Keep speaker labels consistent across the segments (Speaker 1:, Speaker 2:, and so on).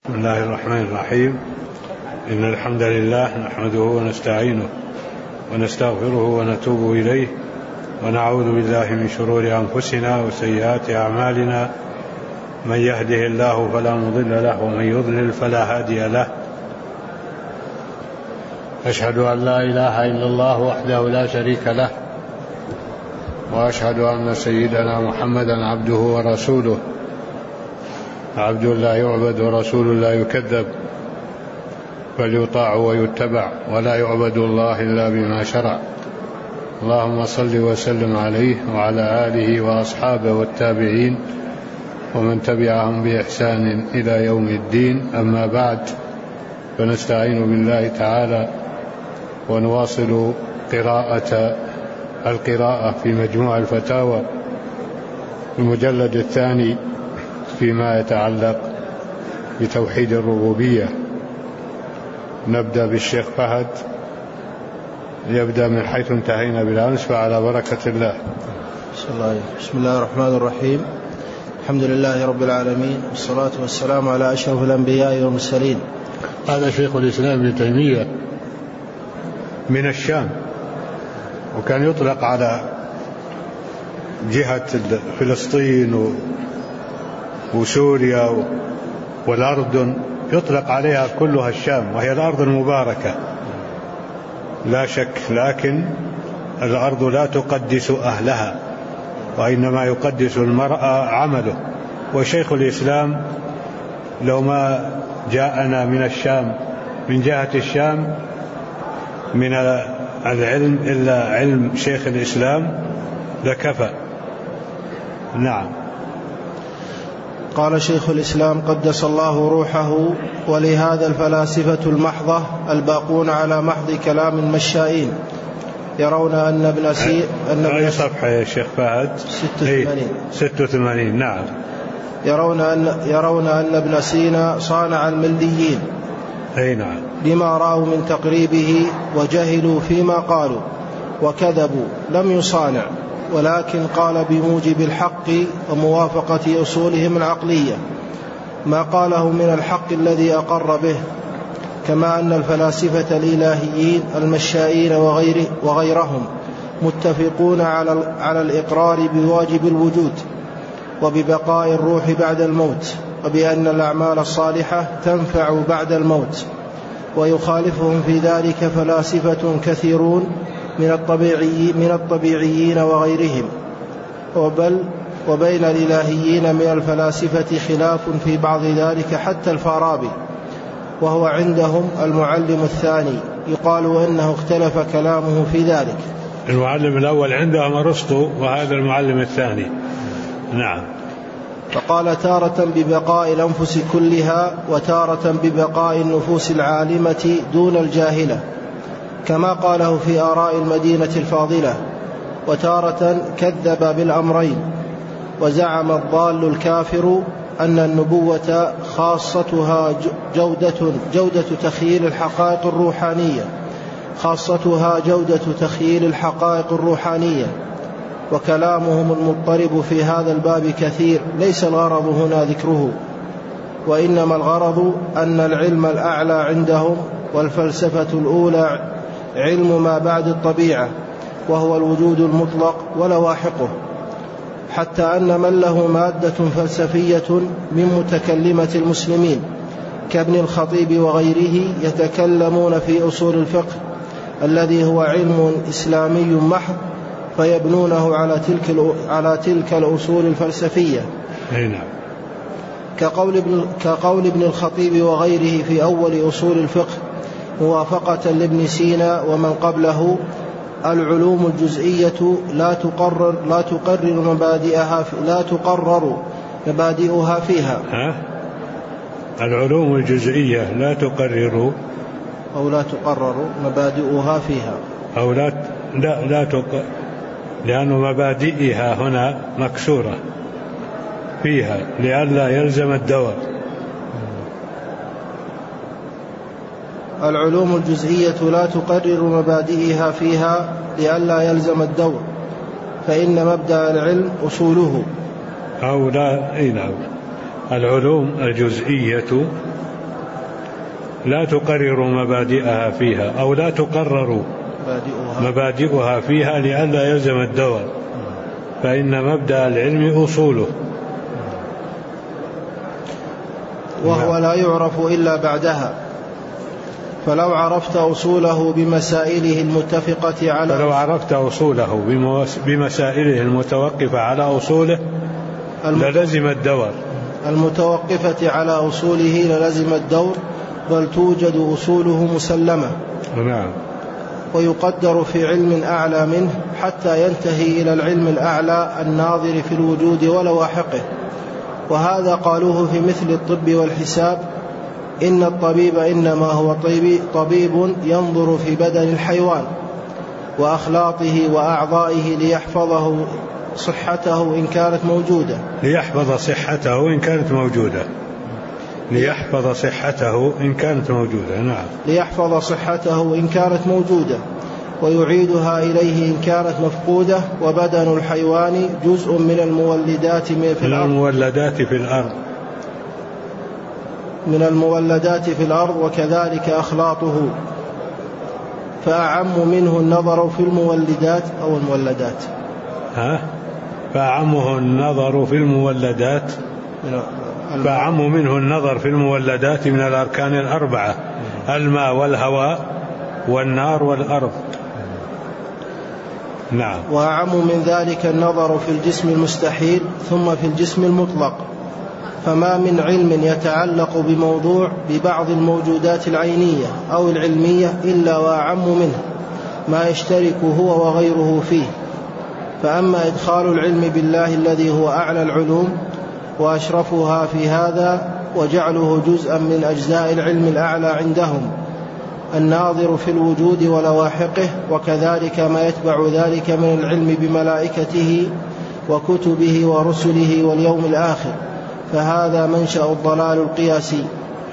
Speaker 1: بسم الله الرحمن الرحيم. إن الحمد لله نحمده ونستعينه ونستغفره ونتوب إليه ونعوذ بالله من شرور أنفسنا وسيئات أعمالنا. من يهده الله فلا مضل له ومن يضلل فلا هادي له. أشهد أن لا إله إلا الله وحده لا شريك له، وأشهد أن سيدنا محمدا عبده ورسوله، عبد لا يعبد ورسول لا يكذب، بل يطاع ويتبع، ولا يعبد الله إلا بما شرع. اللهم صل وسلم عليه وعلى آله وأصحابه والتابعين ومن تبعهم بإحسان إلى يوم الدين. أما بعد، فنستعين بالله تعالى ونواصل القراءة في مجموع الفتاوى المجلد الثاني فيما يتعلق بتوحيد الربوبية. نبدأ بالشيخ فهد، يبدأ من حيث انتهينا بالأمس، فعلى بركة الله.
Speaker 2: بسم الله الرحمن الرحيم. الحمد لله رب العالمين، والصلاة والسلام على أشرف الأنبياء والمرسلين.
Speaker 1: هذا شيخ الإسلام ابن تيمية من الشام، وكان يطلق على جهة فلسطين وسوريا والأردن، يطلق عليها كلها الشام، وهي الأرض المباركة لا شك، لكن الأرض لا تقدس أهلها، وإنما يقدس المرء عمله. وشيخ الإسلام لو ما جاءنا من الشام، من جهة الشام، من العلم إلا علم شيخ الإسلام لكفى. نعم.
Speaker 2: قال شيخ الإسلام قدس الله روحه: ولهذا الفلاسفة المحضة الباقون على محض كلام المشائين يرون أن ابن
Speaker 1: أي صفحة يا شيخ فهد؟ 86. نعم.
Speaker 2: يرون أن ابن سينا صانع المليين.
Speaker 1: أي نعم.
Speaker 2: لما رأوا من تقريبه، وجهلوا فيما قالوا وكذبوا، لم يصانع، ولكن قال بموجب الحق وموافقة أصولهم العقلية ما قاله من الحق الذي أقر به. كما أن الفلاسفة الإلهيين المشائين وغيرهم متفقون على الإقرار بواجب الوجود وببقاء الروح بعد الموت، وبأن الأعمال الصالحة تنفع بعد الموت. ويخالفهم في ذلك فلاسفة كثيرون من الطبيعيين وغيرهم. وبين الإلهيين من الفلاسفة خلاف في بعض ذلك، حتى الفارابي، وهو عندهم المعلم الثاني، يقال أنه اختلف كلامه في ذلك.
Speaker 1: المعلم الأول عندهم أرسطو، وهذا المعلم الثاني. نعم.
Speaker 2: فقال تارة ببقاء الأنفس كلها، وتارة ببقاء النفوس العالمة دون الجاهلة، كما قاله في آراء المدينة الفاضلة. وتارة كذب بالأمرين، وزعم الضال الكافر أن النبوة خاصتها جودة تخيل الحقائق الروحانية، وكلامهم المضطرب في هذا الباب كثير، ليس الغرض هنا ذكره، وإنما الغرض أن العلم الأعلى عندهم والفلسفة الأولى علم ما بعد الطبيعة، وهو الوجود المطلق ولواحقه، حتى أن من له مادة فلسفية من متكلمة المسلمين كابن الخطيب وغيره يتكلمون في أصول الفقه الذي هو علم إسلامي محض، فيبنونه على تلك الأصول الفلسفية. كقول ابن الخطيب وغيره في أول أصول الفقه، موافقة لابن سينا ومن قبله: العلوم الجزئية لا تقرر مبادئها فيها.
Speaker 1: العلوم الجزئية لا تقرر
Speaker 2: مبادئها فيها،
Speaker 1: أو لا تقرر، لأن مبادئها هنا مكسورة فيها لئلا يلزم الدور.
Speaker 2: العلوم الجزئية لا تقرر مبادئها فيها لئلا يلزم الدور، فإن مبدأ العلم أصوله.
Speaker 1: أو لا. نعم. العلوم الجزئية لا تقرر مبادئها فيها أو لا تقرر مبادئها فيها لئلا يلزم الدور، فإن مبدأ العلم أصوله،
Speaker 2: وهو لا يعرف إلا بعدها. فلو عرفت أصوله بمسائله المتفقة على أصوله للزم الدور، المتوقفة على أصوله للزم الدور، بل توجد أصوله مسلمة.
Speaker 1: نعم.
Speaker 2: ويقدر في علم أعلى منه حتى ينتهي إلى العلم الأعلى الناظر في الوجود ولواحقه. وهذا قالوه في مثل الطب والحساب: إن الطبيب إنما هو طبيب ينظر في بدن الحيوان وأخلاطه وأعضائه ليحفظ صحته إن كانت موجودة.
Speaker 1: ليحفظ صحته إن كانت موجودة.
Speaker 2: ويعيدها إليه إن كانت مفقودة. وبدن الحيوان جزء من المولدات في الأرض وكذلك أخلاطه، فأعم منه النظر في المولدات أو المولدات.
Speaker 1: فأعم منه النظر في المولدات من الأركان الأربعة: الماء والهواء والنار والأرض. نعم.
Speaker 2: وأعم من ذلك النظر في الجسم المستحيل ثم في الجسم المطلق. فما من علم يتعلق بموضوع ببعض الموجودات العينية أو العلمية إلا وأعم منه ما يشترك هو وغيره فيه. فأما إدخال العلم بالله الذي هو أعلى العلوم وأشرفها في هذا وجعله جزءا من أجزاء العلم الأعلى عندهم الناظر في الوجود ولواحقه، وكذلك ما يتبع ذلك من العلم بملائكته وكتبه ورسله واليوم الآخر، فهذا منشأ الضلال القياسي.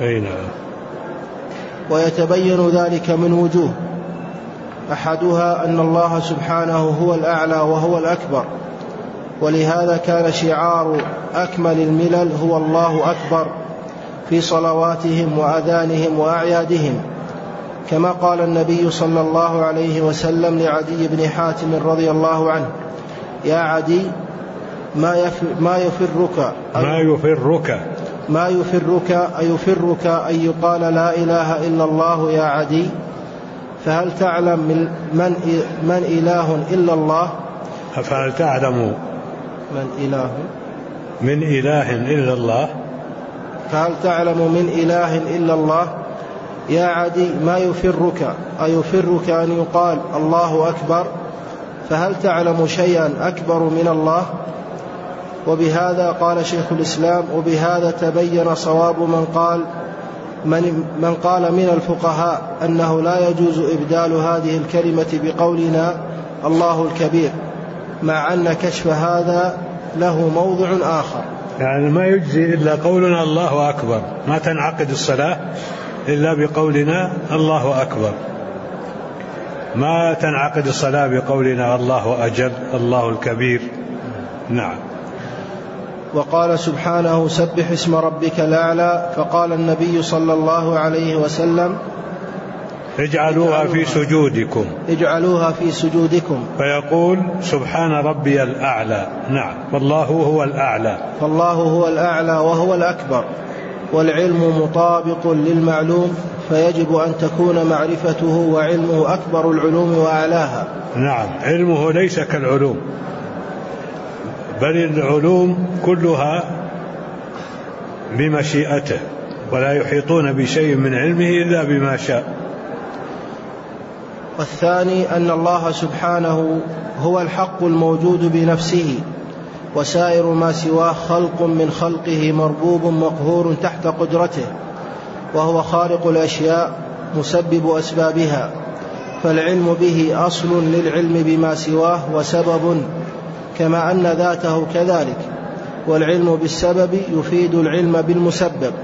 Speaker 2: ويتبين ذلك من وجوه: أحدها أن الله سبحانه هو الأعلى وهو الأكبر، ولهذا كان شعار أكمل الملل هو الله أكبر في صلواتهم وأذانهم وأعيادهم، كما قال النبي صلى الله عليه وسلم لعدي بن حاتم رضي الله عنه: يا عدي ما يفرك أن يقال لا إله إلا الله يا عدي، فهل تعلم من إله إلا الله؟
Speaker 1: فهل تعلم من إله إلا الله؟
Speaker 2: يا عدي ما يفرك أيفرك أن يقال الله أكبر، فهل تعلم شيئا أكبر من الله؟ وبهذا قال شيخ الإسلام: وبهذا تبين صواب من قال من الفقهاء أنه لا يجوز إبدال هذه الكلمة بقولنا الله الكبير، مع أن كشف هذا له موضع آخر.
Speaker 1: يعني ما يجزي إلا قولنا الله أكبر، ما تنعقد الصلاة إلا بقولنا الله أكبر، ما تنعقد الصلاة بقولنا الله أجل الله الكبير. نعم.
Speaker 2: وقال سبحانه: سبح اسم ربك الأعلى. فقال النبي صلى الله عليه وسلم:
Speaker 1: اجعلوها في سجودكم. فيقول: سبحان ربي الأعلى. نعم. فالله هو الأعلى
Speaker 2: وهو الأكبر، والعلم مطابق للمعلوم، فيجب أن تكون معرفته وعلمه أكبر العلوم وأعلاها.
Speaker 1: نعم. علمه ليس كالعلوم، بل العلوم كلها بمشيئته، ولا يحيطون بشيء من علمه إلا بما شاء.
Speaker 2: والثاني أن الله سبحانه هو الحق الموجود بنفسه، وسائر ما سواه خلق من خلقه مربوب مقهور تحت قدرته، وهو خالق الأشياء مسبب أسبابها، فالعلم به أصل للعلم بما سواه وسبب، كما أن ذاته كذلك. والعلم بالسبب يفيد العلم بالمسبب،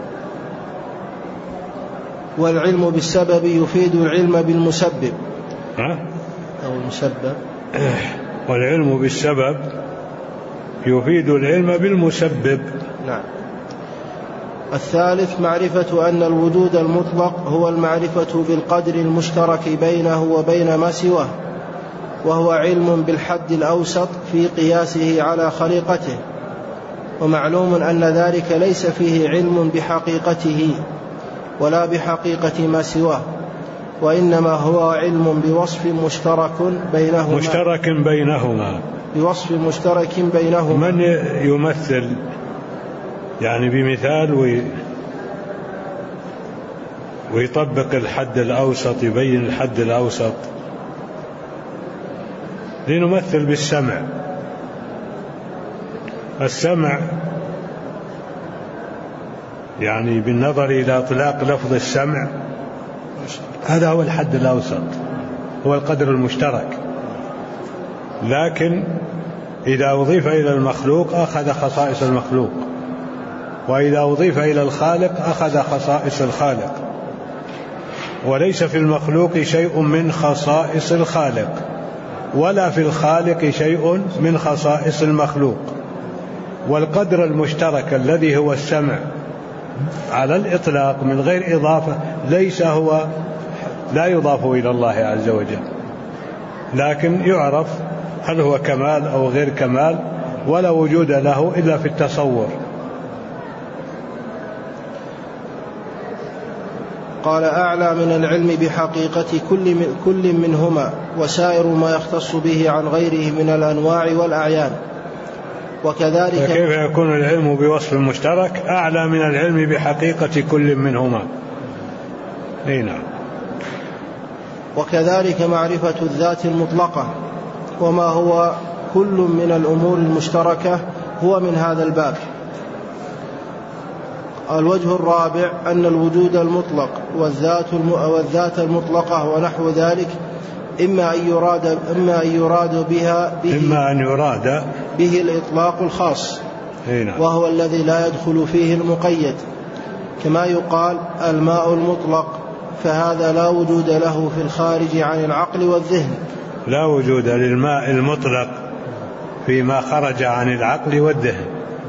Speaker 2: والعلم بالسبب يفيد العلم بالمسبب أو المسبب.
Speaker 1: والعلم بالسبب يفيد العلم بالمسبب.
Speaker 2: نعم. الثالث معرفة أن الوجود المطلق هو المعرفة بالقدر المشترك بينه وبين ما سواه، وهو علم بالحد الأوسط في قياسه على خليقته، ومعلوم أن ذلك ليس فيه علم بحقيقته ولا بحقيقة ما سواه، وإنما هو علم بوصف مشترك بينهما بوصف مشترك بينهما.
Speaker 1: من يمثل يعني بمثال ويطبق الحد الأوسط، يبين الحد الأوسط؟ لنمثل بالسمع. السمع يعني بالنظر إلى إطلاق لفظ السمع هذا هو الحد الأوسط، هو القدر المشترك، لكن إذا أضيف إلى المخلوق أخذ خصائص المخلوق، وإذا أضيف إلى الخالق أخذ خصائص الخالق، وليس في المخلوق شيء من خصائص الخالق، ولا في الخالق شيء من خصائص المخلوق. والقدر المشترك الذي هو السمع على الإطلاق من غير إضافة ليس هو، لا يضاف إلى الله عز وجل، لكن يعرف هل هو كمال أو غير كمال، ولا وجود له إلا في التصور.
Speaker 2: قال: أعلى من العلم بحقيقة كل منهما، وسائر ما يختص به عن غيره من الأنواع والأعيان. وكذلك
Speaker 1: فكيف يكون العلم بوصف مشترك أعلى من العلم بحقيقة كل منهما؟ نعم.
Speaker 2: وكذلك معرفة الذات المطلقة وما هو كل من الأمور المشتركة هو من هذا الباب. الوجه الرابع أن الوجود المطلق والذات المطلقة ونحو ذلك إما أن يراد به الإطلاق الخاص، وهو الذي لا يدخل فيه المقيد، كما يقال الماء المطلق، فهذا لا وجود له في الخارج عن العقل والذهن.
Speaker 1: لا وجود للماء المطلق فيما خرج عن العقل والذهن.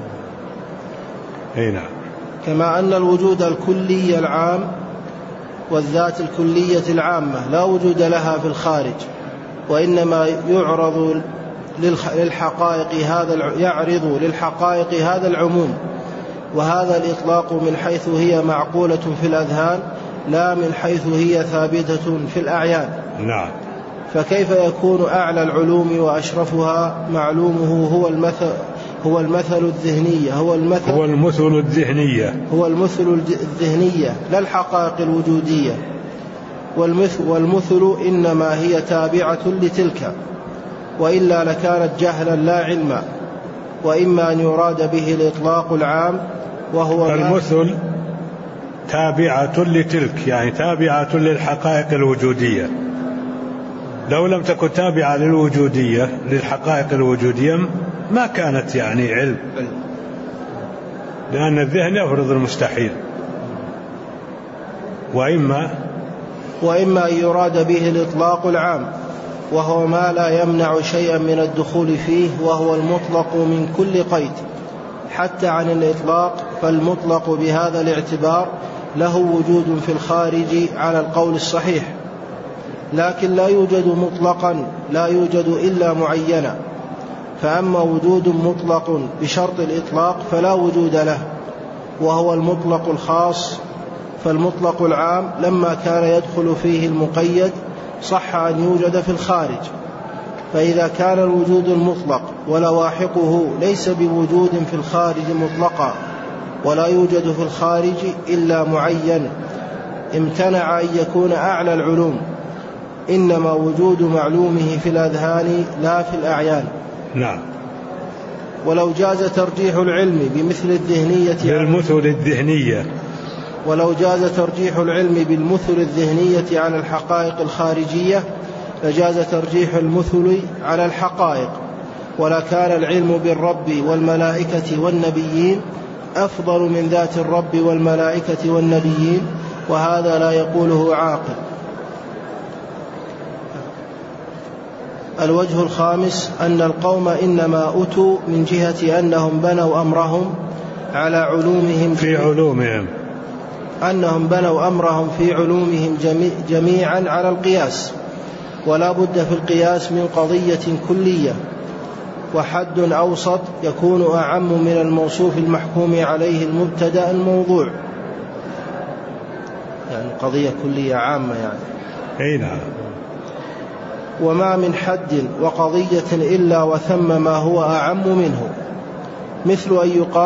Speaker 1: نعم.
Speaker 2: كما أن الوجود الكلي العام والذات الكلية العامة لا وجود لها في الخارج، وإنما يعرض للحقائق هذا العموم، وهذا الإطلاق من حيث هي معقولة في الأذهان لا من حيث هي ثابتة في الأعيان.
Speaker 1: نعم.
Speaker 2: فكيف يكون أعلى العلوم وأشرفها معلومه هو المثل الذهنية لا الحقائق الوجودية. والمثل إنما هي تابعة لتلك، وإلا لكانت جهلا لا علما. وإما أن يراد به الإطلاق العام، وهو
Speaker 1: المثل تابعة لتلك، يعني تابعة للحقائق الوجودية. لو لم تكن تابعة للحقائق الوجودية ما كانت يعني علم، لأن الذهن يفرض المستحيل.
Speaker 2: وإما أن يراد به الإطلاق العام، وهو ما لا يمنع شيئا من الدخول فيه، وهو المطلق من كل قيد حتى عن الإطلاق. فالمطلق بهذا الاعتبار له وجود في الخارج على القول الصحيح، لكن لا يوجد مطلقا، لا يوجد إلا معينا. فأما وجود مطلق بشرط الإطلاق فلا وجود له، وهو المطلق الخاص. فالمطلق العام لما كان يدخل فيه المقيد صح أن يوجد في الخارج. فإذا كان الوجود المطلق ولواحقه ليس بوجود في الخارج مطلقا، ولا يوجد في الخارج إلا معين، امتنع أن يكون أعلى العلوم، إنما وجود معلومه في الأذهان لا في الأعيان.
Speaker 1: نعم.
Speaker 2: ولو جاز ترجيح العلم بمثل الذهنية ولو جاز ترجيح العلم بالمثل الذهنية على الحقائق الخارجية لجاز ترجيح المثل على الحقائق، ولكان العلم بالرب والملائكة والنبيين أفضل من ذات الرب والملائكة والنبيين، وهذا لا يقوله عاقل. الوجه الخامس أن القوم إنما أتوا من جهة أنهم بنوا أمرهم على علومهم
Speaker 1: في علومهم،
Speaker 2: أنهم بنوا أمرهم في علومهم جميعا على القياس، ولا بد في القياس من قضية كلية، وحد أوسط يكون أعم من الموصوف المحكوم عليه المبتدأ الموضوع، يعني قضية كلية عامة يعني.
Speaker 1: أي نعم.
Speaker 2: وما من حد وقضية إلا وثم ما هو أعم منه، مثل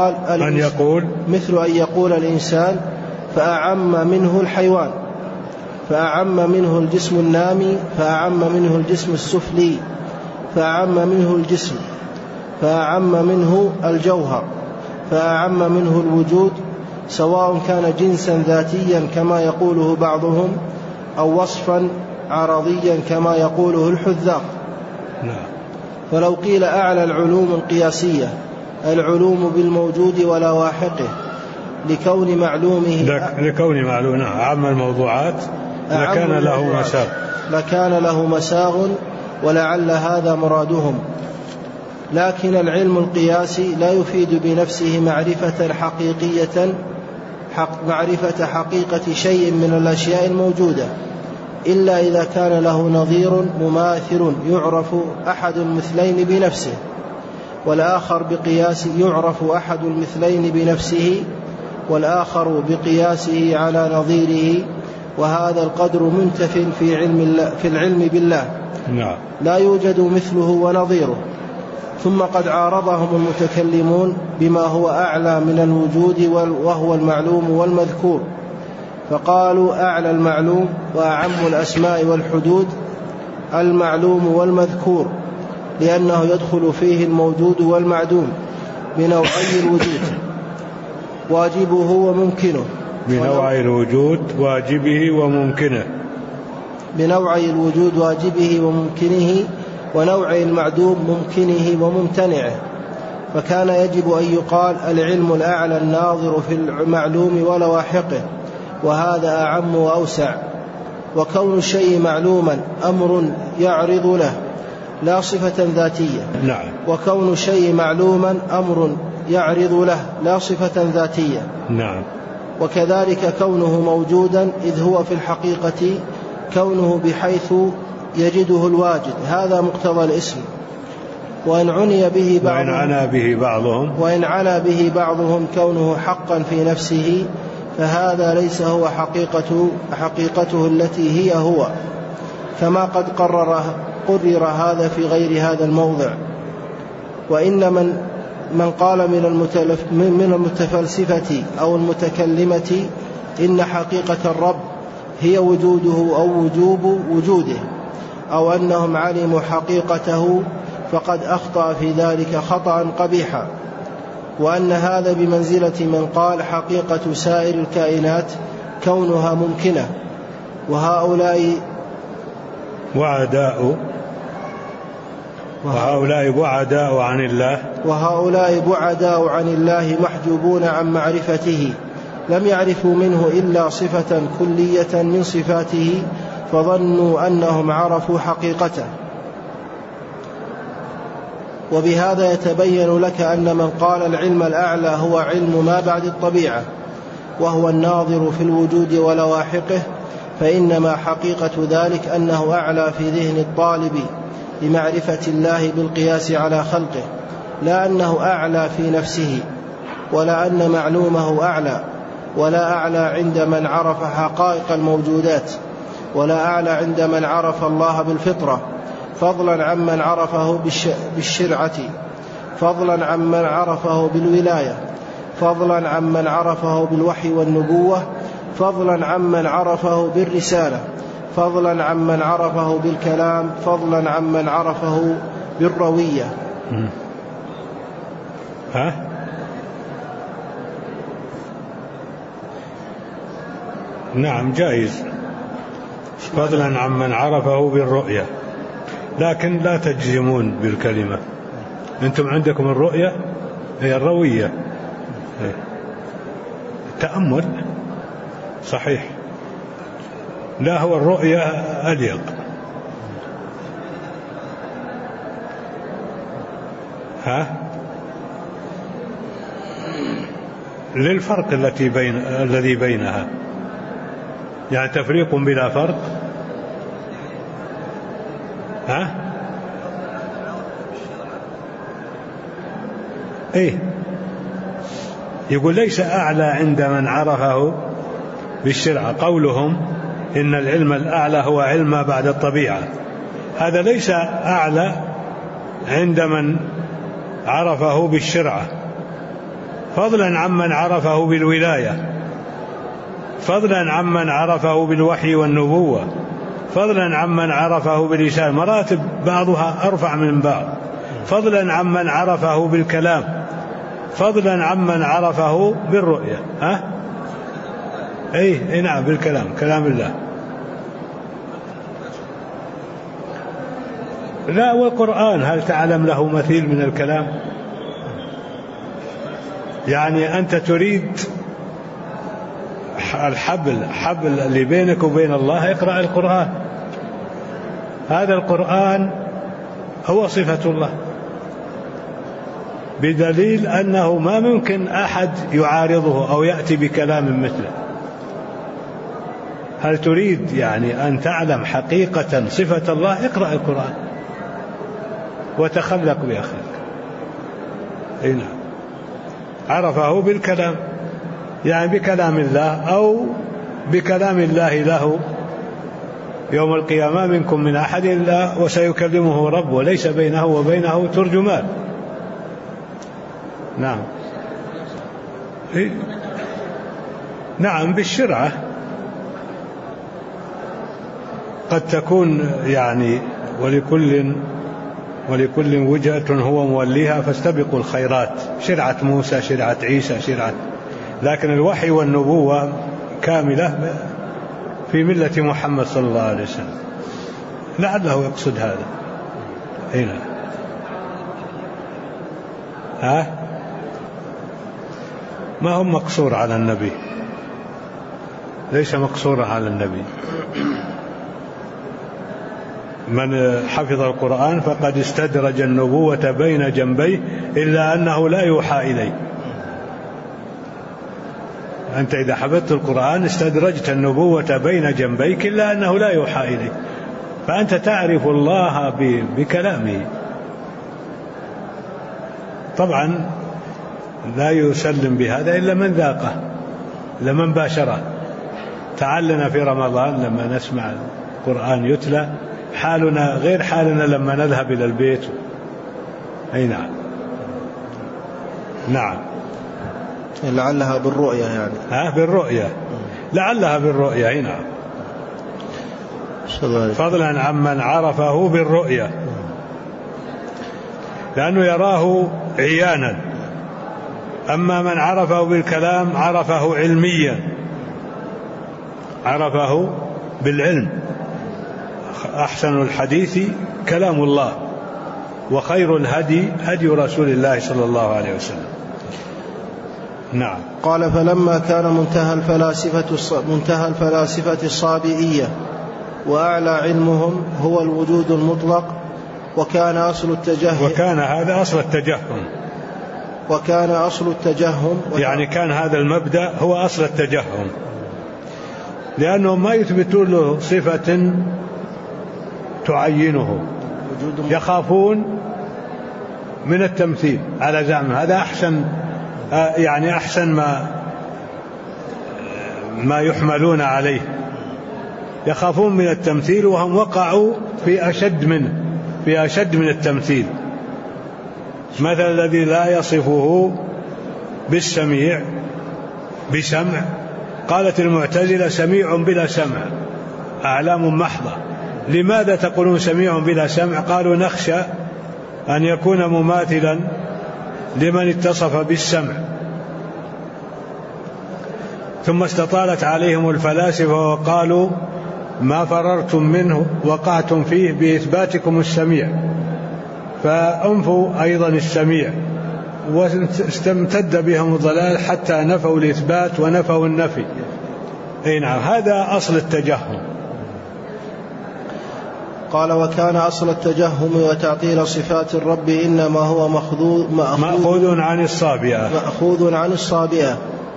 Speaker 2: أن يقول الإنسان فأعم منه الحيوان، فأعم منه الجسم النامي، فأعم منه الجسم السفلي، فأعم منه الجسم، فأعم منه الجوهر، فأعم منه الوجود، سواء كان جنسا ذاتيا كما يقوله بعضهم أو وصفا عرضيا كما يقوله الحذاق. فلو قيل أعلى العلوم القياسية العلوم بالموجود ولواحقه لكون معلومه
Speaker 1: أعم الموضوعات
Speaker 2: لكان له مساغ، ولعل هذا مرادهم. لكن العلم القياسي لا يفيد بنفسه معرفة حقيقة شيء من الأشياء الموجودة، إلا إذا كان له نظير مماثل يعرف أحد المثلين بنفسه، والآخر بقياس يعرف أحد المثلين بنفسه والآخر بقياسه على نظيره، وهذا القدر منتف في العلم بالله، لا يوجد مثله ونظيره. ثم قد عارضهم المتكلمون بما هو أعلى من الوجود وهو المعلوم والمذكور، فقالوا أعلى المعلوم وأعم الأسماء والحدود المعلوم والمذكور، لأنه يدخل فيه الموجود والمعدوم بنوعي الوجود واجبه وممكنه،
Speaker 1: بنوعي الوجود واجبه وممكنه،
Speaker 2: بنوعي الوجود واجبه وممكنه، ونوعي المعدوم ممكنه وممتنعه. فكان يجب أن يقال العلم الأعلى الناظر في المعلوم ولواحقه، وهذا أعم وأوسع. وكون الشيء معلوما أمر يعرض له لا صفة ذاتية. وكون الشيء معلوما أمر يعرض له لا صفة ذاتية. وكذلك كونه موجودا إذ هو في الحقيقة كونه بحيث يجده الواجد، هذا مقتضى الاسم. وإن عنا به بعضهم كونه حقا في نفسه، فهذا ليس هو حقيقته التي هي هو، كما قد قرر هذا في غير هذا الموضع. وإن من قال من المتفلسفة أو المتكلمة إن حقيقة الرب هي وجوده أو وجوب وجوده، أو أنهم علموا حقيقته، فقد أخطأ في ذلك خطأ قبيحا. وأن هذا بمنزلة من قال حقيقة سائر الكائنات كونها ممكنة، وهؤلاء بعداء عن الله محجوبون عن معرفته، لم يعرفوا منه إلا صفة كلية من صفاته، فظنوا أنهم عرفوا حقيقته. وبهذا يتبين لك أن من قال العلم الأعلى هو علم ما بعد الطبيعة، وهو الناظر في الوجود ولواحقه، فإنما حقيقة ذلك أنه أعلى في ذهن الطالب لمعرفة الله بالقياس على خلقه، لا أنه أعلى في نفسه، ولا أن معلومه أعلى، ولا أعلى عند من عرف حقائق الموجودات، ولا أعلى عند من عرف الله بالفطرة، فضلا عمن عرفه بالشرعة، فضلا عمن عرفه بالولاية، فضلا عمن عرفه بالوحي والنبوة، فضلا عمن عرفه بالرسالة، فضلا عمن عرفه بالكلام، فضلا عمن عرفه بالروية.
Speaker 1: نعم جائز، فضلا عمن عرفه بالرؤية، لكن لا تجزمون بالكلمة. أنتم عندكم الرؤية هي الروية، تأمل صحيح، لا هو الرؤية أليق. للفرق الذي بينها، يعني تفريق بلا فرق. إيه يقول ليس أعلى عند من عرفه بالشرع. قولهم إن العلم الأعلى هو علم ما بعد الطبيعة، هذا ليس أعلى عند من عرفه بالشرع، فضلا عمن عرفه بالولاية، فضلا عمن عرفه بالوحي والنبوة، فضلا عمن عرفه بالرسالة، مراتب بعضها أرفع من بعض، فضلا عمن عرفه بالكلام، فضلا عمن عرفه بالرؤية. أي نعم، بالكلام، كلام الله. لا، والقرآن هل تعلم له مثيل من الكلام؟ يعني أنت تريد حبل اللي بينك وبين الله، اقرأ القرآن. هذا القرآن هو صفة الله، بدليل أنه ما ممكن أحد يعارضه أو يأتي بكلام مثله. هل تريد يعني أن تعلم حقيقة صفة الله؟ اقرأ القرآن وتخلق بأخلاق. نعم، عرفه بالكلام، يعني بكلام الله أو بكلام الله له يوم القيامة: منكم من أحد إلا وسيكلمه رب وليس بينه وبينه ترجمان. نعم. نعم، بالشرعة قد تكون يعني ولكل وجهة هو موليها فاستبقوا الخيرات، شرعة موسى، شرعة عيسى، شرعة، لكن الوحي والنبوة كاملة في ملة محمد صلى الله عليه وسلم. لعله يقصد هذا. هنا ما هم مقصور على النبي، ليس مقصورا على النبي. من حفظ القرآن فقد استدرج النبوة بين جنبيه إلا أنه لا يوحى إليه. أنت إذا حفظت القرآن استدرجت النبوة بين جنبيك إلا أنه لا يوحى إليه، فأنت تعرف الله بكلامه. طبعا لا يسلم بهذا إلا من ذاقه، لمن باشره. تعالنا في رمضان لما نسمع القرآن يتلى حالنا غير حالنا لما نذهب إلى البيت. أي نعم. نعم،
Speaker 2: لعلها بالرؤية يعني.
Speaker 1: بالرؤية، لعلها بالرؤية. أي نعم، فضلا عمن عرفه بالرؤية، لأنه يراه عيانا. أما من عرفه بالكلام عرفه علميا، عرفه بالعلم. أحسن الحديث كلام الله، وخير الهدي هدي رسول الله صلى الله عليه وسلم. نعم.
Speaker 2: قال: فلما كان منتهى الفلاسفة الصابئية وأعلى علمهم هو الوجود المطلق، وكان أصل التجهم،
Speaker 1: وكان هذا أصل التجهم،
Speaker 2: وكان أصل التجهم،
Speaker 1: يعني كان هذا المبدأ هو أصل التجهم، لأنهم ما يثبتون له صفة تعينه، يخافون من التمثيل على زعم. هذا أحسن، يعني أحسن ما يحملون عليه. يخافون من التمثيل وهم وقعوا في أشد من التمثيل. مثل الذي لا يصفه بالسميع بسمع، قالت المعتزلة: سميع بلا سمع، أعلام محضة. لماذا تقولون سميع بلا سمع؟ قالوا: نخشى أن يكون مماثلا لمن اتصف بالسمع. ثم استطالت عليهم الفلاسفة وقالوا: ما فررتم منه وقعتم فيه بإثباتكم السميع، فأنفوا أيضا السميع، واستمتد بهم الضلال حتى نفوا الإثبات ونفوا النفي. أي نعم، هذا أصل التجهم.
Speaker 2: قال: وكان أصل التجهم وتعطيل صفات الرب إنما هو مأخوذ عن الصابئة،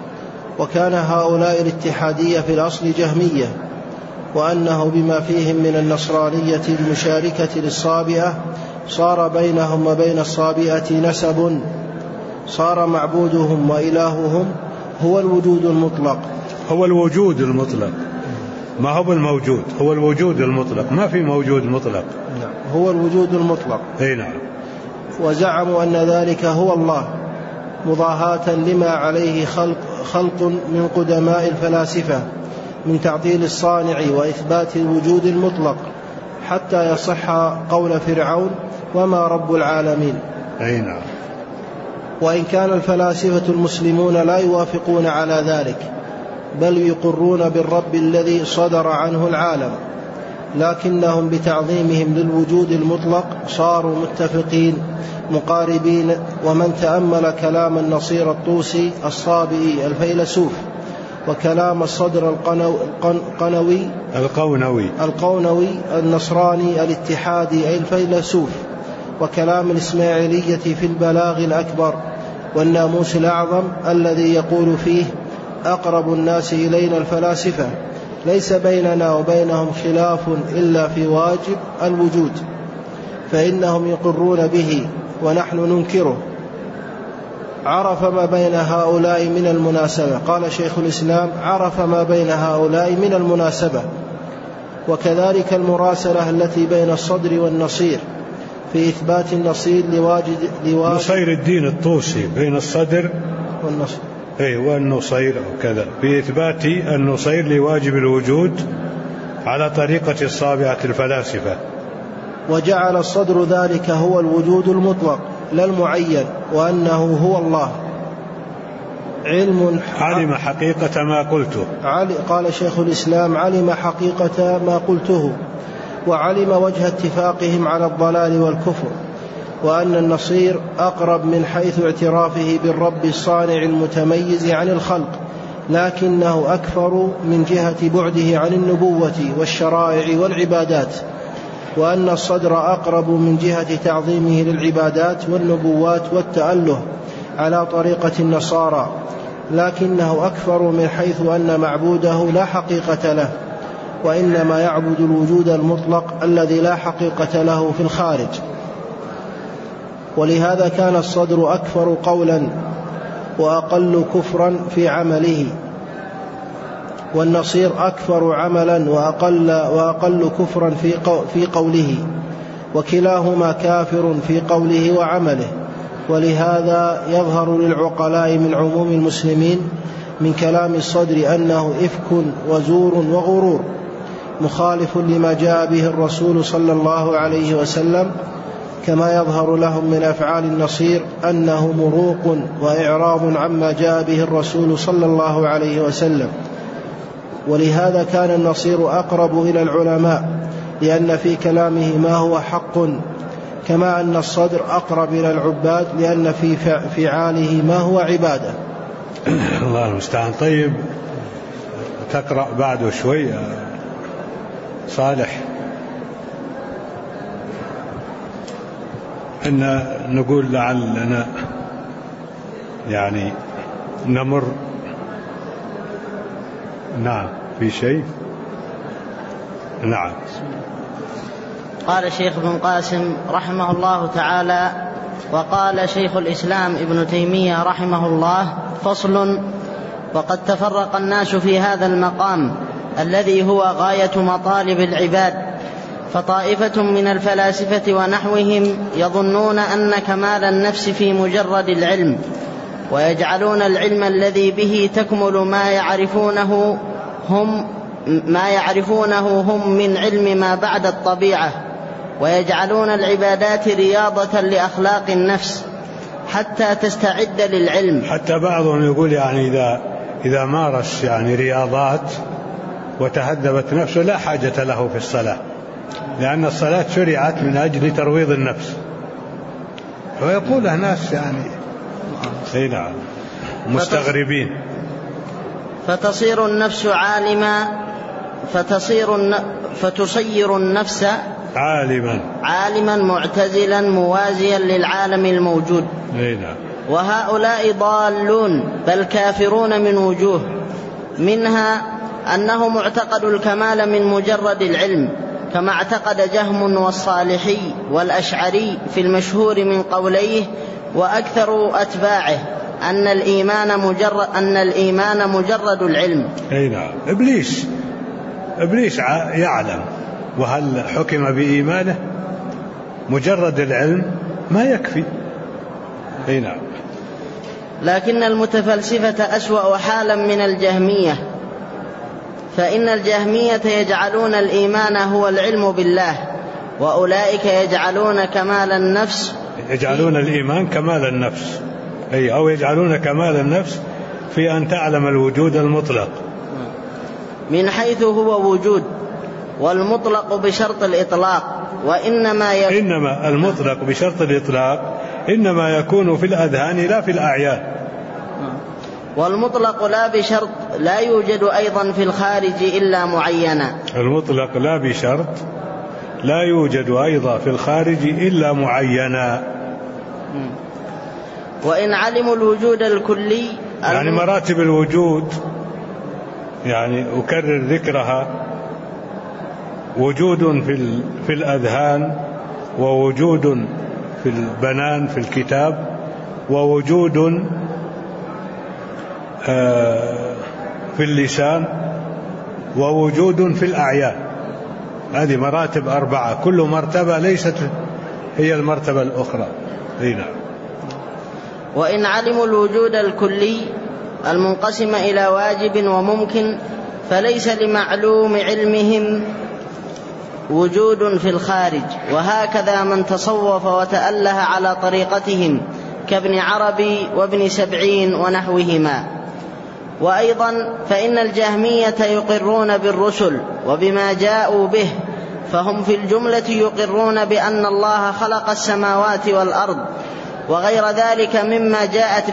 Speaker 2: وكان هؤلاء الاتحادية في الأصل جهمية، وأنه بما فيهم من النصرانية المشاركة للصابئة صار بينهم وبين الصابئة نسب، صار معبودهم وإلههم هو الوجود المطلق.
Speaker 1: هو الوجود المطلق، ما هو الموجود، هو الوجود المطلق، ما في موجود مطلق.
Speaker 2: نعم، هو الوجود المطلق.
Speaker 1: أي نعم.
Speaker 2: وزعموا أن ذلك هو الله، مضاهاة لما عليه خلق من قدماء الفلاسفة من تعطيل الصانع وإثبات الوجود المطلق، حتى يصح قول فرعون وما رب العالمين.
Speaker 1: أي نعم.
Speaker 2: وإن كان الفلاسفة المسلمون لا يوافقون على ذلك، بل يقرون بالرب الذي صدر عنه العالم، لكنهم بتعظيمهم للوجود المطلق صاروا متفقين مقاربين. ومن تأمل كلام النصير الطوسي الصابئي الفيلسوف، وكلام الصدر القونوي النصراني الاتحادي أي الفيلسوف، وكلام الإسماعيلية في البلاغ الأكبر والناموس الأعظم الذي يقول فيه أقرب الناس إلينا الفلاسفة، ليس بيننا وبينهم خلاف إلا في واجب الوجود، فإنهم يقرون به ونحن ننكره. عرف ما بين هؤلاء من المناسبة، قال شيخ الإسلام عرف ما بين هؤلاء من المناسبة. وكذلك المراسلة التي بين الصدر والنصير في إثبات النصير
Speaker 1: نصير الدين الطوسي بين الصدر
Speaker 2: والنصير
Speaker 1: والنصير وكذا في إثبات النصير لواجب الوجود على طريقة الصابعة الفلاسفة.
Speaker 2: وجعل الصدر ذلك هو الوجود المطلق لا المعين، وأنه هو الله.
Speaker 1: علم حقيقة ما قلته.
Speaker 2: قال شيخ الإسلام علم حقيقة ما قلته، وعلم وجه اتفاقهم على الضلال والكفر، وأن النصير أقرب من حيث اعترافه بالرب الصانع المتميز عن الخلق، لكنه أكثر من جهة بعده عن النبوة والشرائع والعبادات. وأن الصدر أقرب من جهة تعظيمه للعبادات والنبوات والتأله على طريقة النصارى، لكنه أكثر من حيث أن معبوده لا حقيقة له، وإنما يعبد الوجود المطلق الذي لا حقيقة له في الخارج. ولهذا كان الصدر أكثر قولا وأقل كفرا في عمله، والنصير أكثر عملا وأقل كفرا في قوله، وكلاهما كافر في قوله وعمله. ولهذا يظهر للعقلاء من عموم المسلمين من كلام الصدر أنه إفك وزور وغرور مخالف لما جاء به الرسول صلى الله عليه وسلم، كما يظهر لهم من أفعال النصير أنه مروق وإعراض عما جاء به الرسول صلى الله عليه وسلم. ولهذا كان النصير أقرب إلى العلماء لأن في كلامه ما هو حق، كما أن الصدر أقرب إلى العباد لأن في فعاله ما هو عبادة.
Speaker 1: الله المستعان. طيب تقرأ بعده شوي صالح، أن نقول لعلنا يعني نمر. نعم في شيء. نعم.
Speaker 3: قال الشيخ ابن قاسم رحمه الله تعالى: وقال شيخ الإسلام ابن تيمية رحمه الله: فصل: وقد تفرق الناس في هذا المقام الذي هو غاية مطالب العباد، فطائفة من الفلاسفة ونحوهم يظنون أن كمال النفس في مجرد العلم، ويجعلون العلم الذي به تكمل ما يعرفونه هم من علم ما بعد الطبيعة، ويجعلون العبادات رياضة لأخلاق النفس حتى تستعد للعلم.
Speaker 1: حتى بعضهم يقول يعني إذا مارس يعني رياضات وتهذبت نفسه لا حاجة له في الصلاة، لأن الصلاة شرعت من أجل ترويض النفس. ويقولها ناس يعني نعم مستغربين.
Speaker 3: فتصير النفس عالما فتصير النفس عالما معتزلا موازيا للعالم الموجود.
Speaker 1: نعم.
Speaker 3: وهؤلاء ضالون بل كافرون من وجوه، منها أنهم اعتقدوا الكمال من مجرد العلم، كما اعتقد جهم والصالحي والأشعري في المشهور من قوليه وأكثر أتباعه أن الإيمان مجرد العلم.
Speaker 1: أي نعم. إبليس يعلم، وهل حكم بإيمانه؟ مجرد العلم ما يكفي. أي نعم.
Speaker 3: لكن المتفلسفة أسوأ حالا من الجهمية، فإن الجهمية يجعلون الإيمان هو العلم بالله، وأولئك يجعلون كمال النفس،
Speaker 1: يجعلون الإيمان كمال النفس، أو يجعلون كمال النفس في أن تعلم الوجود المطلق
Speaker 3: من حيث هو وجود، والمطلق بشرط الإطلاق، إنما
Speaker 1: المطلق بشرط الإطلاق إنما يكون في الأذهان لا في الأعيان.
Speaker 3: والمطلق لا بشرط لا يوجد أيضا في الخارج إلا معينا.
Speaker 1: المطلق لا بشرط لا يوجد أيضا في الخارج إلا معينا.
Speaker 3: وإن علموا الوجود الكلي،
Speaker 1: يعني مراتب الوجود، يعني أكرر ذكرها: وجود في الأذهان، ووجود في البنان في الكتاب، ووجود في اللسان، ووجود في الأعيان. هذه مراتب 4، كل مرتبة ليست هي المرتبة الأخرى. هنا.
Speaker 3: وإن علموا الوجود الكلي المنقسم إلى واجب وممكن، فليس لمعلوم علمهم وجود في الخارج. وهكذا من تصوف وتأله على طريقتهم كابن عربي وابن سبعين ونحوهما. وأيضا فإن الجهمية يقرون بالرسل وبما جاءوا به، فهم في الجملة يقرون بأن الله خلق السماوات والأرض وغير ذلك مما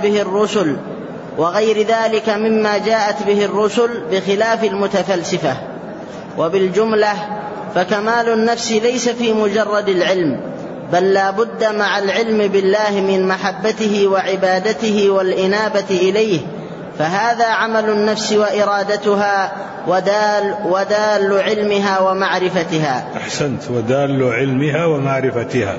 Speaker 3: جاءت به الرسل بخلاف المتفلسفة. وبالجملة فكمال النفس ليس في مجرد العلم، بل لا بد مع العلم بالله من محبته وعبادته والإنابة إليه، فهذا عمل النفس وإرادتها ودال علمها ومعرفتها.
Speaker 1: أحسنت، ودال علمها ومعرفتها.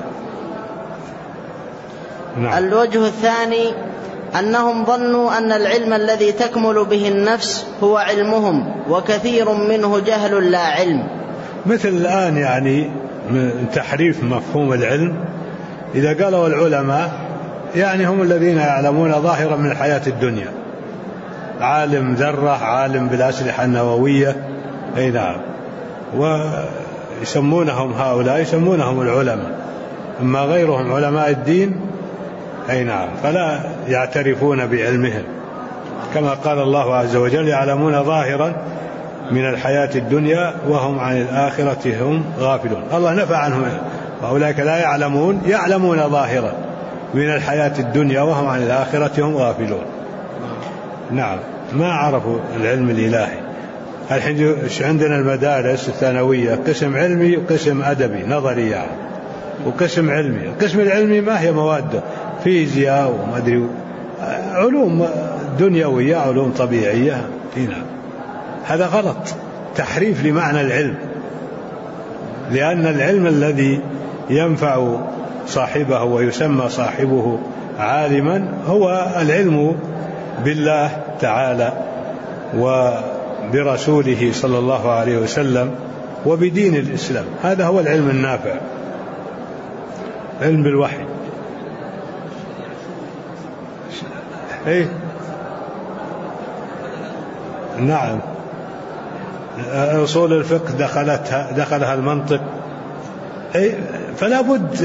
Speaker 1: نعم.
Speaker 3: الوجه الثاني أنهم ظنوا أن العلم الذي تكمل به النفس هو علمهم، وكثير منه جهل لا علم.
Speaker 1: مثل الآن يعني تحريف مفهوم العلم، إذا قالوا العلماء يعني هم الذين يعلمون ظاهرا من الحياة الدنيا، عالم ذرة، عالم بالأسلحة النووية. أي نعم. ويسمونهم هؤلاء يسمونهم العلماء، أما غيرهم علماء الدين أي نعم فلا يعترفون بعلمهم، كما قال الله عز وجل: يعلمون ظاهرا من الحياة الدنيا وهم عن الآخرة هم غافلون. الله نفى عنهم، وأولئك لا يعلمون ظاهرا من الحياة الدنيا وهم عن الآخرة هم غافلون. نعم، ما عرفوا العلم الإلهي. الحين عندنا المدارس الثانوية قسم علمي وقسم أدبي نظري يعني، وقسم علمي. القسم العلمي ما هي مواد فيزياء وما أدري، علوم دنيوية، علوم طبيعية. هنا هذا غلط، تحريف لمعنى العلم، لأن العلم الذي ينفع صاحبه ويسمى صاحبه عالما هو العلم بالله تعالى وبرسوله صلى الله عليه وسلم وبدين الإسلام. هذا هو العلم النافع، علم بالوحي. إيه؟ نعم. أصول الفقه دخلها المنطق. إيه؟ فلا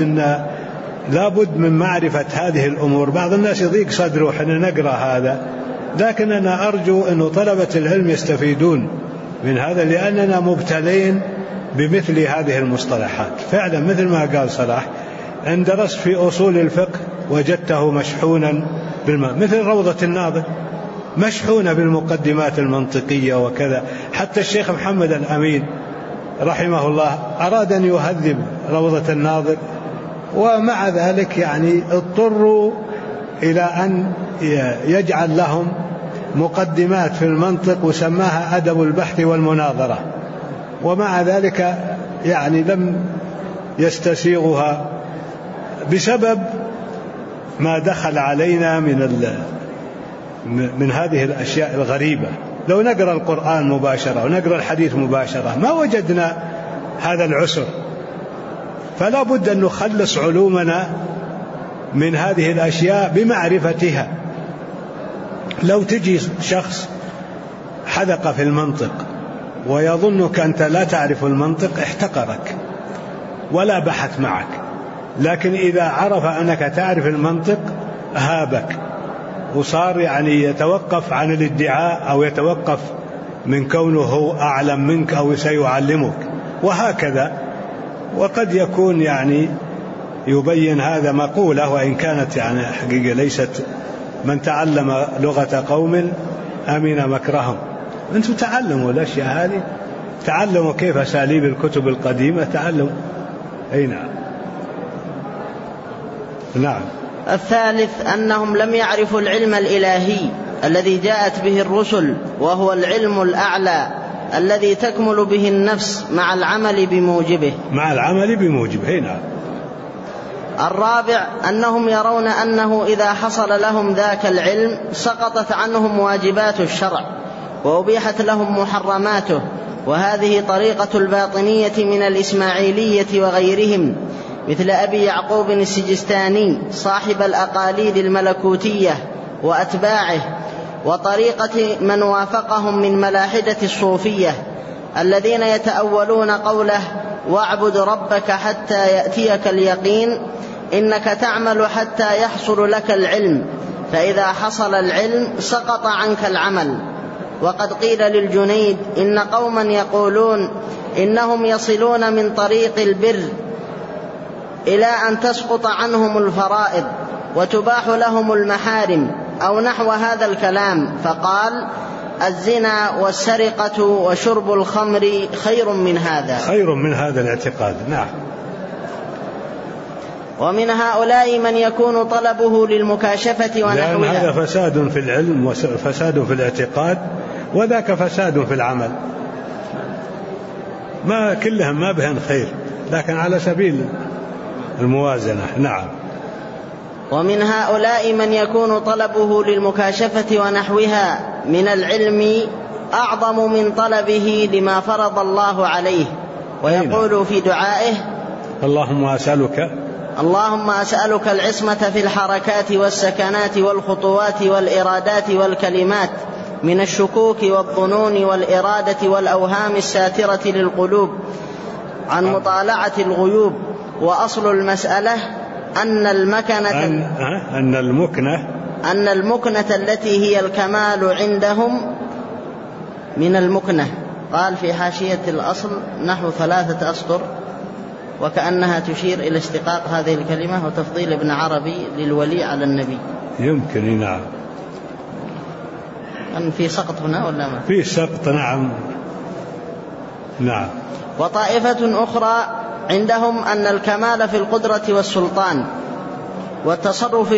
Speaker 1: بد من معرفة هذه الأمور. بعض الناس يضيق صدره حين نقرأ هذا، لكن أنا أرجو أن طلبة العلم يستفيدون من هذا، لأننا مبتلين بمثل هذه المصطلحات. فعلا مثل ما قال صلاح، أن درست في أصول الفقه وجدته مشحونا مثل روضة الناظر، مشحونة بالمقدمات المنطقية وكذا. حتى الشيخ محمد الأمين رحمه الله أراد أن يهذب روضة الناظر، ومع ذلك يعني اضطروا إلى أن يجعل لهم مقدمات في المنطق وسماها أدب البحث والمناظرة، ومع ذلك يعني لم يستسيغها بسبب ما دخل علينا من هذه الأشياء الغريبة. لو نقرأ القرآن مباشرة ونقرأ الحديث مباشرة ما وجدنا هذا العسر، فلا بد أن نخلص علومنا من هذه الأشياء بمعرفتها. لو تجي شخص حدق في المنطق ويظنك أنت لا تعرف المنطق احتقرك ولا بحث معك، لكن إذا عرف أنك تعرف المنطق هابك وصار يعني يتوقف عن الادعاء أو يتوقف من كونه هو أعلم منك أو سيعلمك وهكذا. وقد يكون يعني يبين هذا مقولة وإن كانت يعني حقيقة ليست، من تعلم لغة قوم أمن مكرهم. أنتم تعلموا الأشياء هذه، تعلموا كيف أساليب الكتب القديمة، تعلموا. أي نعم. نعم.
Speaker 3: الثالث أنهم لم يعرفوا العلم الإلهي الذي جاءت به الرسل، وهو العلم الأعلى الذي تكمل به النفس مع العمل بموجبه.
Speaker 1: مع العمل بموجبه. نعم.
Speaker 3: الرابع أنهم يرون أنه إذا حصل لهم ذاك العلم سقطت عنهم واجبات الشرع وأبيحت لهم محرماته، وهذه طريقة الباطنية من الإسماعيلية وغيرهم مثل أبي يعقوب السجستاني صاحب الأقاليد الملكوتية وأتباعه، وطريقة من وافقهم من ملاحدة الصوفية الذين يتأولون قوله واعبد ربك حتى يأتيك اليقين، إنك تعمل حتى يحصل لك العلم، فإذا حصل العلم سقط عنك العمل. وقد قيل للجنيد إن قوما يقولون إنهم يصلون من طريق البر إلى أن تسقط عنهم الفرائض وتباح لهم المحارم أو نحو هذا الكلام، فقال الزنا والسرقة وشرب الخمر خير من هذا.
Speaker 1: خير من هذا الاعتقاد. نعم.
Speaker 3: ومن هؤلاء من يكون طلبه للمكاشفة ونحوها،
Speaker 1: لأن هذا فساد في العلم وفساد في الاعتقاد، وذاك فساد في العمل، ما كلهم ما بهن خير، لكن على سبيل الموازنة. نعم.
Speaker 3: ومن هؤلاء من يكون طلبه للمكاشفة ونحوها من العلم أعظم من طلبه لما فرض الله عليه، ويقول في دعائه اللهم أسألك العصمة في الحركات والسكنات والخطوات والإرادات والكلمات من الشكوك والظنون والإرادة والأوهام الساترة للقلوب عن مطالعة الغيوب. وأصل المسألة أن المكنة التي هي الكمال عندهم من المكنة. قال في حاشية الأصل نحو 3 أسطر، وكأنها تشير إلى اشتقاق هذه الكلمة وتفضيل ابن عربي للولي على النبي.
Speaker 1: يمكن. نعم.
Speaker 3: أن في سقط هنا ولا ما
Speaker 1: في سقط؟ نعم. نعم.
Speaker 3: وطائفة أخرى عندهم أن الكمال في القدرة والسلطان والتصرف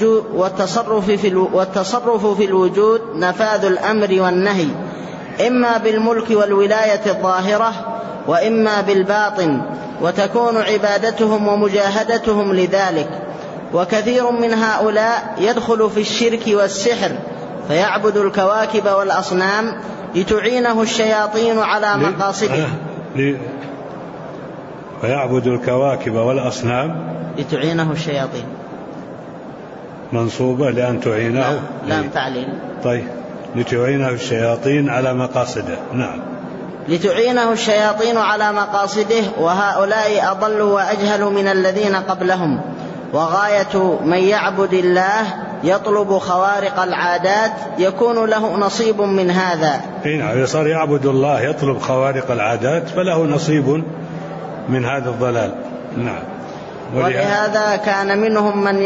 Speaker 3: في الوجود نفاذ الأمر والنهي، إما بالملك والولاية الظاهرة وإما بالباطن، وتكون عبادتهم ومجاهدتهم لذلك. وكثير من هؤلاء يدخل في الشرك والسحر فيعبد الكواكب والأصنام لتعينه الشياطين على مقاصده.
Speaker 1: فيعبد الكواكب والأصنام
Speaker 3: لتعينه الشياطين،
Speaker 1: منصوبة لأن تعينه.
Speaker 3: لام تعليل.
Speaker 1: طيب. لتعينه الشياطين على مقاصده. نعم.
Speaker 3: لتعينه الشياطين على مقاصده، وهؤلاء أضل وأجهل من الذين قبلهم. وغاية من يعبد الله يطلب خوارق العادات يكون له نصيب من هذا.
Speaker 1: نعم. صار يعبد الله يطلب خوارق العادات فله نصيب من هذا الضلال. نعم.
Speaker 3: ولهذا كان منهم من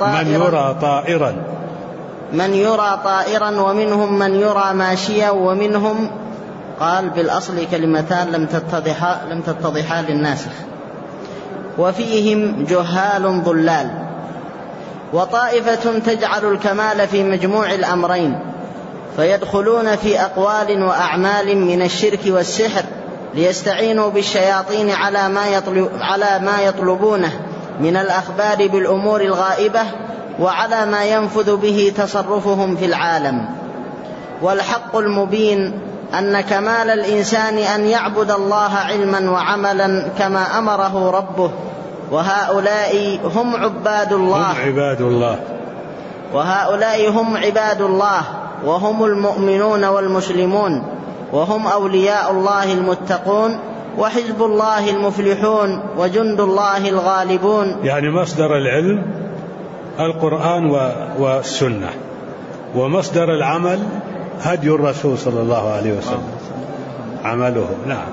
Speaker 3: يرى طائرا ومنهم من يرى ماشيا، ومنهم قال بالأصل كلمتان لم تتضحا للناسخ، وفيهم جهال ضلال. وطائفة تجعل الكمال في مجموع الأمرين، فيدخلون في أقوال وأعمال من الشرك والسحر ليستعينوا بالشياطين على ما يطلبونه من الأخبار بالأمور الغائبة وعلى ما ينفذ به تصرفهم في العالم. والحق المبين أن كمال الإنسان أن يعبد الله علما وعملا كما أمره ربه، وهؤلاء هم عباد الله وهم المؤمنون والمسلمون، وهم أولياء الله المتقون، وحزب الله المفلحون، وجند الله الغالبون.
Speaker 1: يعني مصدر العلم القرآن والسنة، ومصدر العمل هدي الرسول صلى الله عليه وسلم عمله. نعم.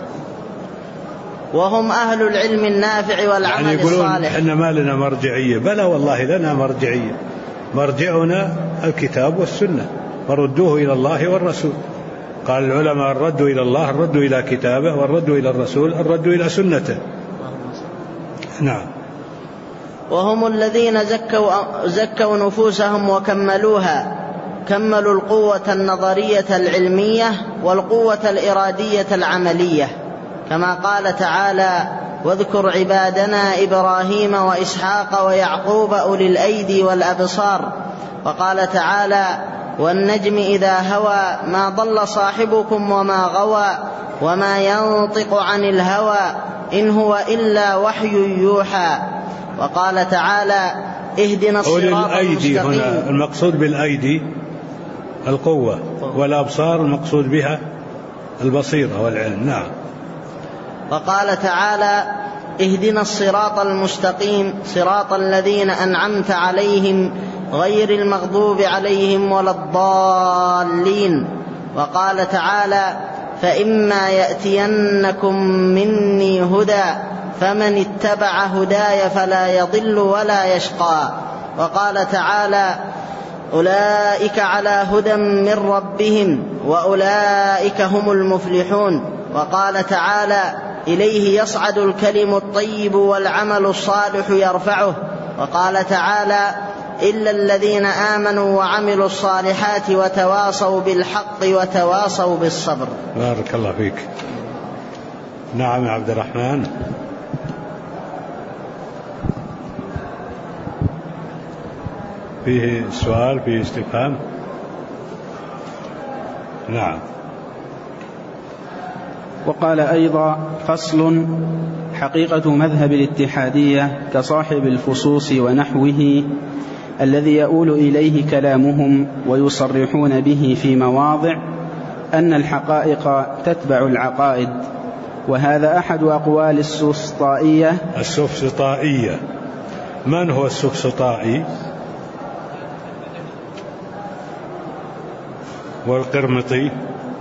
Speaker 3: وهم أهل العلم النافع والعمل
Speaker 1: يعني يقولون
Speaker 3: الصالح.
Speaker 1: إحنا ما لنا مرجعية، بلى والله لنا مرجعية، مرجعنا الكتاب والسنة، فردوه إلى الله والرسول. قال العلماء: الرد إلى الله الرد إلى كتابه، والرد إلى الرسول الرد إلى سنته. نعم.
Speaker 3: وهم الذين زكوا نفوسهم وكملوها، كملوا القوة النظرية العلمية والقوة الإرادية العملية، كما قال تعالى: واذكر عبادنا إبراهيم وإسحاق ويعقوب أولي الأيدي والأبصار. وقال تعالى: والنجم إذا هوى ما ضل صاحبكم وما غوى وما ينطق عن الهوى إن هو إلا وحي يوحى. وقال تعالى: اهدنا الصراط المستقيم.
Speaker 1: هنا المقصود بالأيدي القوة، والأبصار المقصود بها البصيرة والعلم. نعم.
Speaker 3: وقال تعالى: اهدنا الصراط المستقيم صراط الذين أنعمت عليهم غير المغضوب عليهم ولا الضالين. وقال تعالى: فإما يأتينكم مني هدى فمن اتبع هداي فلا يضل ولا يشقى. وقال تعالى: أولئك على هدى من ربهم وأولئك هم المفلحون. وقال تعالى: إليه يصعد الكلم الطيب والعمل الصالح يرفعه. وقال تعالى: إلا الذين آمنوا وعملوا الصالحات وتواصوا بالحق وتواصوا بالصبر.
Speaker 1: بارك الله فيك. نعم يا عبد الرحمن. فيه سؤال، فيه استفهام. نعم.
Speaker 4: وقال أيضا: فصل: حقيقة مذهب الاتحادية كصاحب الفصوص ونحوه الذي يؤول إليه كلامهم ويصرحون به في مواضع أن الحقائق تتبع العقائد، وهذا أحد أقوال السفسطائية.
Speaker 1: من هو السفسطائي؟ والقرمطي.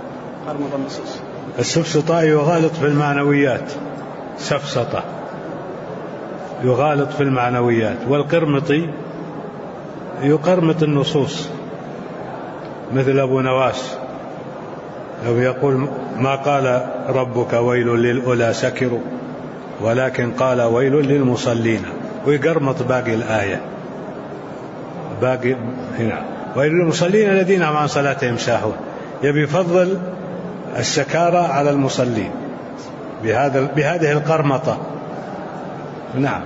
Speaker 1: السفسطائي يغالط في المعنويات، سفسطة يغالط في المعنويات، والقرمطي يقرمط النصوص، مثل أبو نواس لو يقول: ما قال ربك ويل للأولى سكروا، ولكن قال ويل للمصلين، ويقرمط باقي الآية، باقي هنا: ويل للمصلين الذين عن صلاتهم ساهون. يبي يفضل السكارى على المصلين بهذه القرمطة. نعم.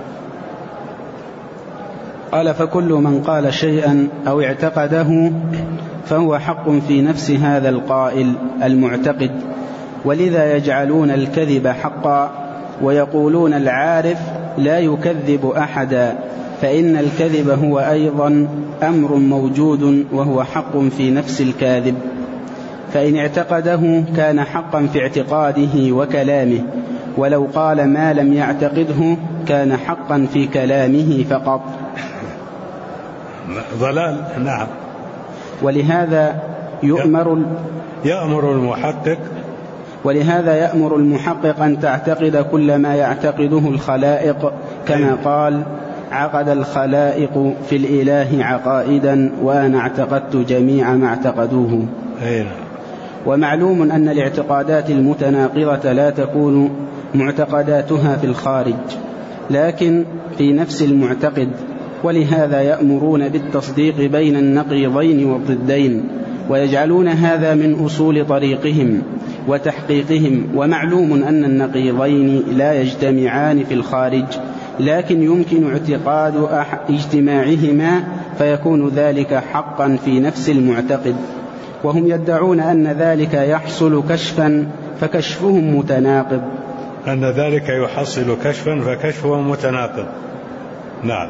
Speaker 4: قال: فكل من قال شيئا أو اعتقده فهو حق في نفس هذا القائل المعتقد، ولذا يجعلون الكذب حقا، ويقولون العارف لا يكذب أحدا، فإن الكذب هو أيضا أمر موجود وهو حق في نفس الكاذب، فإن اعتقده كان حقا في اعتقاده وكلامه، ولو قال ما لم يعتقده كان حقا في كلامه فقط.
Speaker 1: ضلال. نعم.
Speaker 4: ولهذا يأمر المحقق أن تعتقد كل ما يعتقده الخلائق، كما قال: عقد الخلائق في الإله عقائدا وأنا اعتقدت جميع ما اعتقدوه. ومعلوم أن الاعتقادات المتناقضة لا تكون معتقداتها في الخارج، لكن في نفس المعتقد، ولهذا يأمرون بالتصديق بين النقيضين والضدين، ويجعلون هذا من أصول طريقهم وتحقيقهم. ومعلوم أن النقيضين لا يجتمعان في الخارج، لكن يمكن اعتقاد اجتماعهما فيكون ذلك حقا في نفس المعتقد، وهم يدعون أن ذلك يحصل كشفا فكشفهم متناقض.
Speaker 1: أن ذلك يحصل كشفا فكشفهم متناقض. نعم.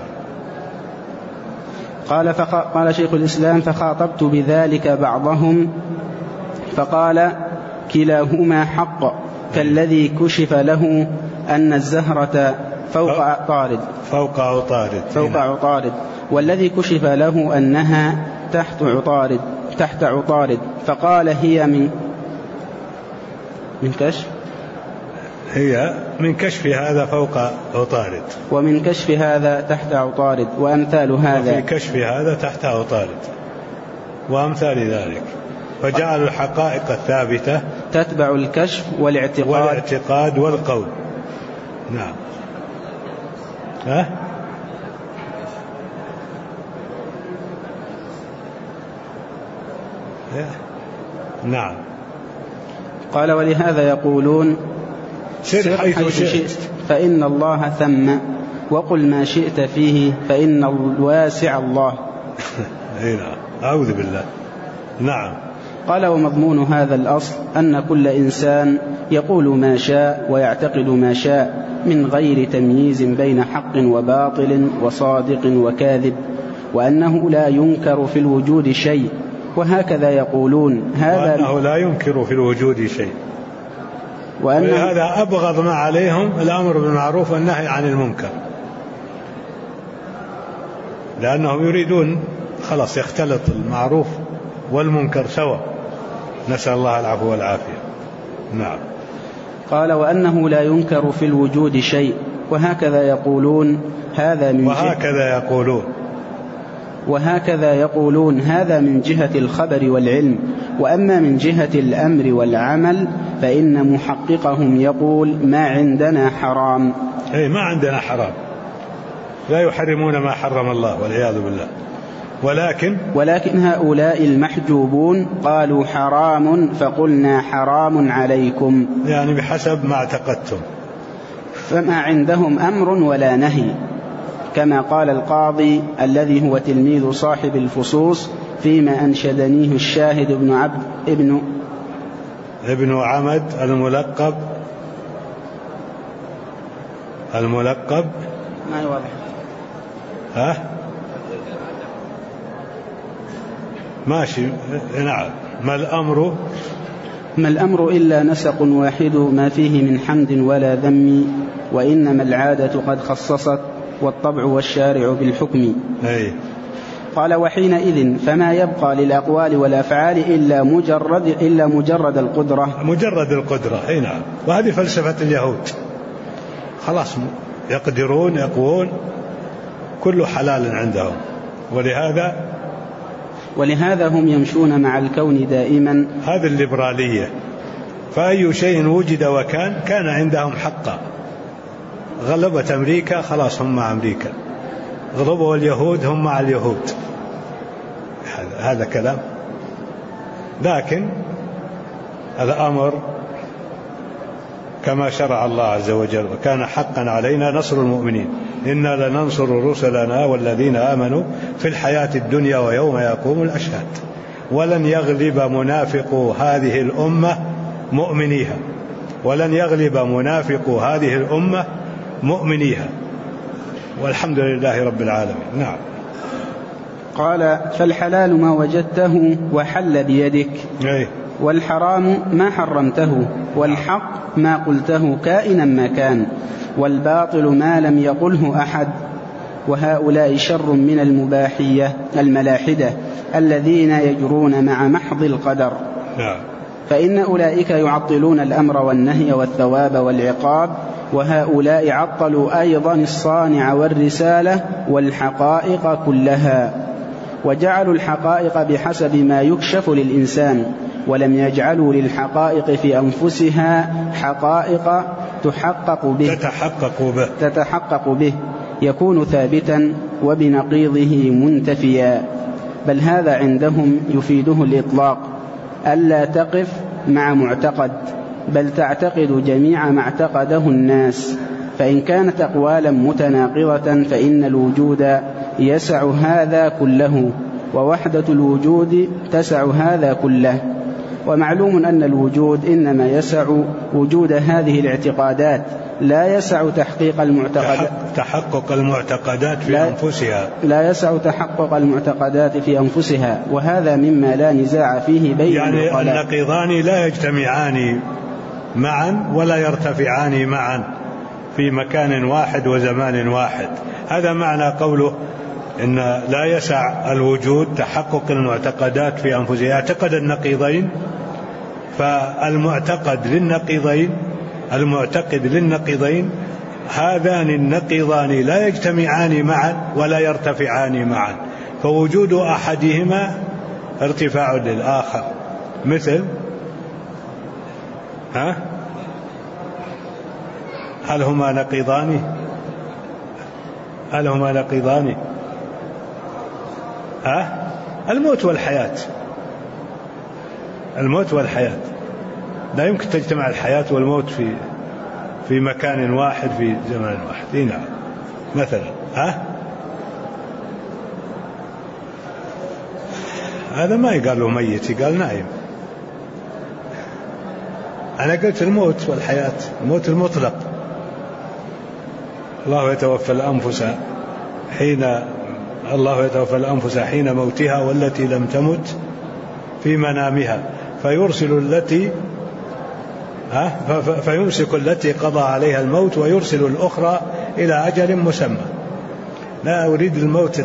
Speaker 4: قال شيخ الإسلام: فخاطبت بذلك بعضهم فقال: كلاهما حق، كالذي كشف له أن الزهرة فوق عطارد، والذي كشف له أنها تحت عطارد، فقال: هي
Speaker 1: من كشف هذا فوق عطارد،
Speaker 4: ومن كشف هذا تحت عطارد، وأمثال هذا،
Speaker 1: وفي كشف هذا تحت عطارد، وأمثال ذلك. فجعلوا الحقائق الثابتة
Speaker 4: تتبع الكشف والاعتقاد
Speaker 1: والقول. نعم. نعم.
Speaker 4: قال: ولهذا يقولون:
Speaker 1: سر حيث شئت
Speaker 4: فإن الله ثم، وقل ما شئت فيه فإن الواسع الله.
Speaker 1: أعوذ بالله. نعم.
Speaker 4: قال: ومضمون هذا الأصل أن كل إنسان يقول ما شاء ويعتقد ما شاء من غير تمييز بين حق وباطل وصادق وكاذب، وأنه لا ينكر في الوجود شيء، وهكذا يقولون
Speaker 1: وأنه لا ينكر في الوجود شيء، وهذا أبغض ما عليهم الأمر بالمعروف والنهي عن المنكر، لأنهم يريدون خلاص يختلط المعروف والمنكر سوا، نسأل الله العفو والعافية. نعم.
Speaker 4: قال: وأنه لا ينكر في الوجود شيء، وهكذا يقولون هذا من جهة الخبر والعلم. وأما من جهة الأمر والعمل فإن محققهم يقول: ما عندنا حرام.
Speaker 1: ما عندنا حرام، لا يحرمون ما حرم الله والعياذ بالله، ولكن
Speaker 4: هؤلاء المحجوبون قالوا حرام فقلنا حرام عليكم،
Speaker 1: يعني بحسب ما اعتقدتم،
Speaker 4: فما عندهم أمر ولا نهي، كما قال القاضي الذي هو تلميذ صاحب الفصوص فيما أنشدنيه الشاهد
Speaker 1: ابن عمد الملقب
Speaker 4: ما يوضح.
Speaker 1: ماشي. نعم. ما
Speaker 4: الأمر إلا نسق واحد ما فيه من حمد ولا ذم، وإنما العادة قد خصصت والطبع والشارع بالحكم. قال: وحينئذ فما يبقى للأقوال والأفعال إلا مجرد القدرة.
Speaker 1: نعم. وهذه فلسفة اليهود، خلاص يقدرون يقوون كل حلال عندهم،
Speaker 4: ولهذا هم يمشون مع الكون دائما.
Speaker 1: هذه الليبرالية، فأي شيء وجد كان عندهم حقا. غلبت أمريكا، خلاص هم مع أمريكا، غلبوا اليهود هم مع اليهود، هذا كلام. لكن الأمر كما شرع الله عز وجل، وكان حقا علينا نصر المؤمنين، إنا لننصر رسلنا والذين آمنوا في الحياة الدنيا ويوم يقوم الأشهاد. ولن يغلب منافق هذه الأمة مؤمنيها، والحمد لله رب العالمين. نعم.
Speaker 4: قال: فالحلال ما وجدته وحل بيدك، والحرام ما حرمته، والحق ما قلته كائنا ما كان، والباطل ما لم يقله أحد. وهؤلاء شر من الملاحدة الذين يجرون مع محض القدر. فإن أولئك يعطلون الأمر والنهي والثواب والعقاب، وهؤلاء عطلوا أيضا الصانع والرسالة والحقائق كلها، وجعلوا الحقائق بحسب ما يكشف للإنسان، ولم يجعلوا للحقائق في أنفسها حقائق تتحقق به، يكون ثابتا وبنقيضه منتفيا، بل هذا عندهم يفيده الإطلاق، ألا تقف مع معتقد، بل تعتقد جميع ما اعتقده الناس. فإن كانت أقوالا متناقضة فإن الوجود يسع هذا كله، ووحدة الوجود تسع هذا كله. ومعلوم أن الوجود إنما يسع وجود هذه الاعتقادات، لا يسع تحقيق المعتقدات،
Speaker 1: تحقق المعتقدات في أنفسها،
Speaker 4: لا يسع تحقق المعتقدات في أنفسها، وهذا مما لا نزاع فيه بين
Speaker 1: يعني النقيضان لا يجتمعان معا ولا يرتفعان معا في مكان واحد وزمان واحد. هذا معنى قوله إن لا يسع الوجود تحقق المعتقدات في أنفسها. يعتقد النقيضين، فالمعتقد للنقيضين، المعتقد للنقيضين، هذان النقيضان لا يجتمعان معا ولا يرتفعان معا، فوجود أحدهما ارتفاع للآخر. مثل هل هما نقيضان؟ هل هما نقيضان؟ الموت والحياة، الموت والحياة لا يمكن تجتمع الحياة والموت في مكان واحد في زمان واحد. نعم. مثلا هذا ما يقال له ميت، يقال نائم. أنا قلت الموت والحياة، الموت المطلق. الله يتوفى الأنفس حين موتها والتي لم تمت في منامها فيمسك التي قضى عليها الموت ويرسل الأخرى إلى أجل مسمى. لا أريد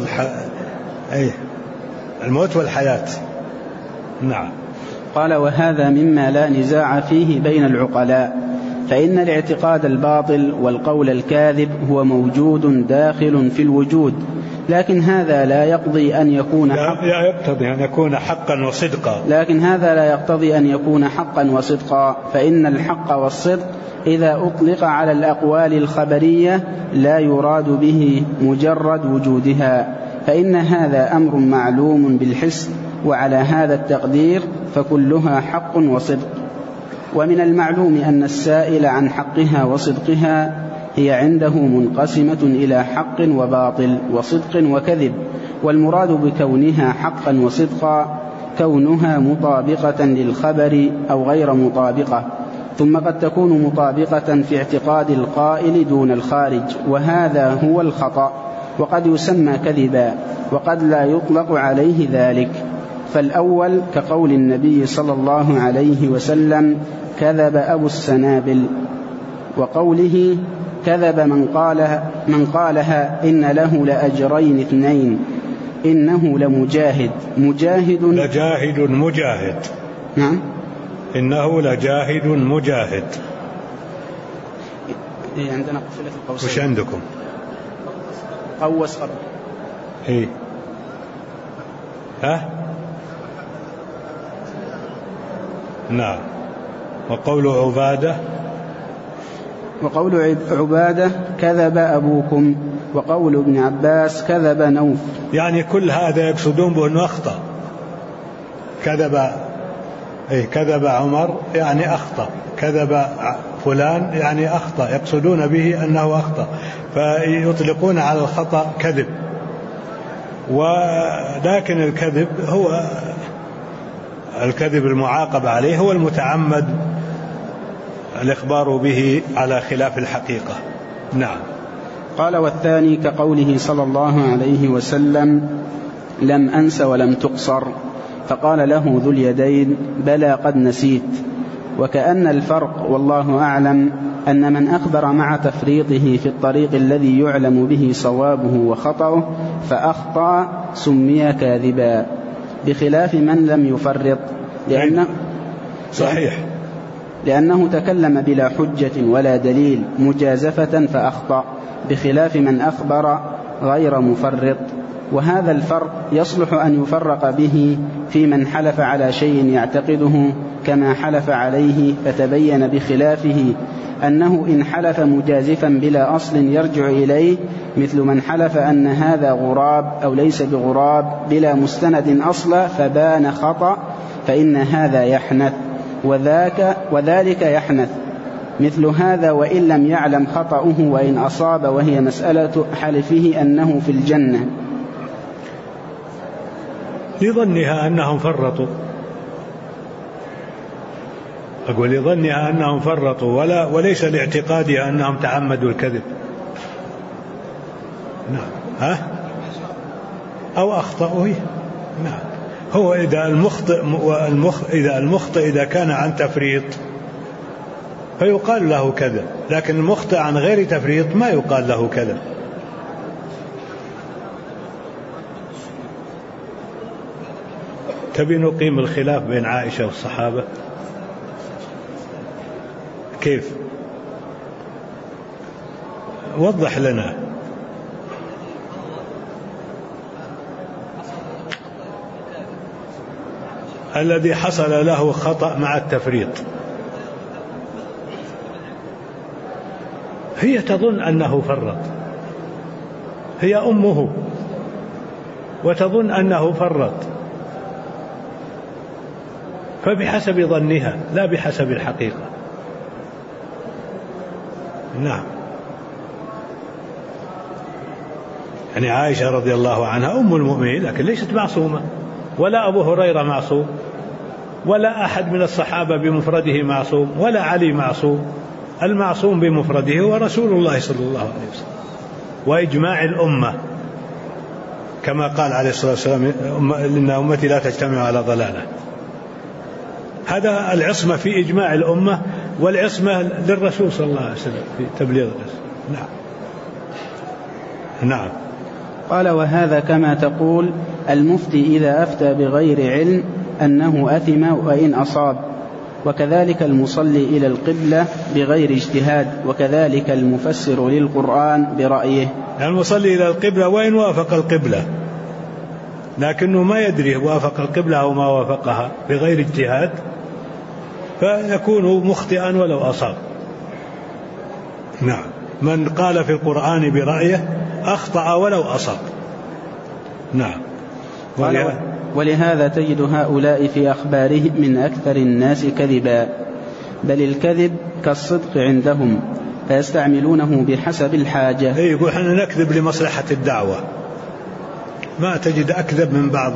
Speaker 1: الموت والحياة. نعم.
Speaker 4: قال: وهذا مما لا نزاع فيه بين العقلاء، فإن الاعتقاد الباطل والقول الكاذب هو موجود داخل في الوجود، لكن هذا لا يقضي أن يكون
Speaker 1: حقا وصدقا.
Speaker 4: لكن هذا لا يقتضي أن يكون حقا وصدقا، فإن الحق والصدق إذا أطلق على الأقوال الخبرية لا يراد به مجرد وجودها، فإن هذا أمر معلوم بالحس، وعلى هذا التقدير فكلها حق وصدق. ومن المعلوم أن السائل عن حقها وصدقها هي عنده منقسمة إلى حق وباطل وصدق وكذب، والمراد بكونها حقا وصدقا كونها مطابقة للخبر أو غير مطابقة، ثم قد تكون مطابقة في اعتقاد القائل دون الخارج، وهذا هو الخطأ، وقد يسمى كذبا وقد لا يطلق عليه ذلك. فالأول كقول النبي صلى الله عليه وسلم: كذب أبو السنابل، وقوله: كذب من قالها إن له لأجرين اثنين، إنه لجاهد. نعم.
Speaker 1: إنه لجاهد مجاهد.
Speaker 4: عندنا قفلة القوسين.
Speaker 1: وش عندكم؟
Speaker 4: قوس قبل.
Speaker 1: نعم. وقول عبادة
Speaker 4: كذب أبوكم، وقول ابن عباس كذب نوف.
Speaker 1: يعني كل هذا يقصدون بأنه أخطأ. كذب عمر يعني أخطأ، كذب فلان يعني أخطأ، يقصدون به أنه أخطأ، فيطلقون على الخطأ كذب. ولكن الكذب هو الكذب المعاقب عليه هو المتعمد الإخبار به على خلاف الحقيقة. نعم.
Speaker 4: قال: والثاني كقوله صلى الله عليه وسلم: لم أنس ولم تقصر، فقال له ذو اليدين: بلى قد نسيت. وكأن الفرق والله أعلم أن من أخبر مع تفريطه في الطريق الذي يعلم به صوابه وخطأه فأخطأ سمي كاذبا، بخلاف من لم يفرط، لأنه تكلم بلا حجة ولا دليل مجازفة فأخطأ، بخلاف من أخبر غير مفرط وهذا الفرق يصلح أن يفرق به في من حلف على شيء يعتقده كما حلف عليه فتبين بخلافه أنه إن حلف مجازفا بلا أصل يرجع إليه، مثل من حلف أن هذا غراب أو ليس بغراب بلا مستند أصلا فبان خطأ، فإن هذا يحنث وذلك يحنث مثل هذا وإن لم يعلم خطأه وإن أصاب، وهي مسألة حلفه أنه في الجنة
Speaker 1: لظنها أنهم فرطوا. أقول لظنها أنهم فرطوا وليس لاعتقادها أنهم تعمدوا الكذب. نعم. أو أخطأوا. نعم. هو إذا المخطئ إذا كان عن تفريط فيقال له كذا، لكن المخطئ عن غير تفريط ما يقال له كذا. تبي نقيم الخلاف بين عائشة والصحابة كيف؟ وضح لنا. الذي حصل له خطأ مع التفريط، هي تظن أنه فرط، هي أمه وتظن أنه فرط، فبحسب ظنها لا بحسب الحقيقة. نعم. يعني عائشة رضي الله عنها أم المؤمنين لكن ليست معصومة، ولا أبو هريرة معصوم، ولا أحد من الصحابة بمفرده معصوم، ولا علي معصوم. المعصوم بمفرده هو رسول الله صلى الله عليه وسلم، وإجماع الأمة كما قال عليه الصلاة والسلام إن أمتي لا تجتمع على ضلالة. هذا العصمة في إجماع الأمة، والعصمة للرسول صلى الله عليه وسلم في تبليغ الرسول. نعم. نعم.
Speaker 4: قال وهذا كما تقول المفتي إذا أفتى بغير علم أنه أثم وإن أصاب، وكذلك المصلي إلى القبلة بغير اجتهاد، وكذلك المفسر للقرآن برأيه.
Speaker 1: يعني المصلي إلى القبلة وإن وافق القبلة لكنه ما يدري وافق القبلة أو ما وافقها بغير اجتهاد فيكون مخطئا ولو أصاب. نعم. من قال في القرآن برأيه أخطأ ولو أصاب. نعم.
Speaker 4: ولهذا تجد هؤلاء في أخبارهم من أكثر الناس كذبا، بل الكذب كالصدق عندهم فيستعملونه بحسب الحاجة.
Speaker 1: يقول احنا نكذب لمصلحة الدعوة، ما تجد أكذب من بعض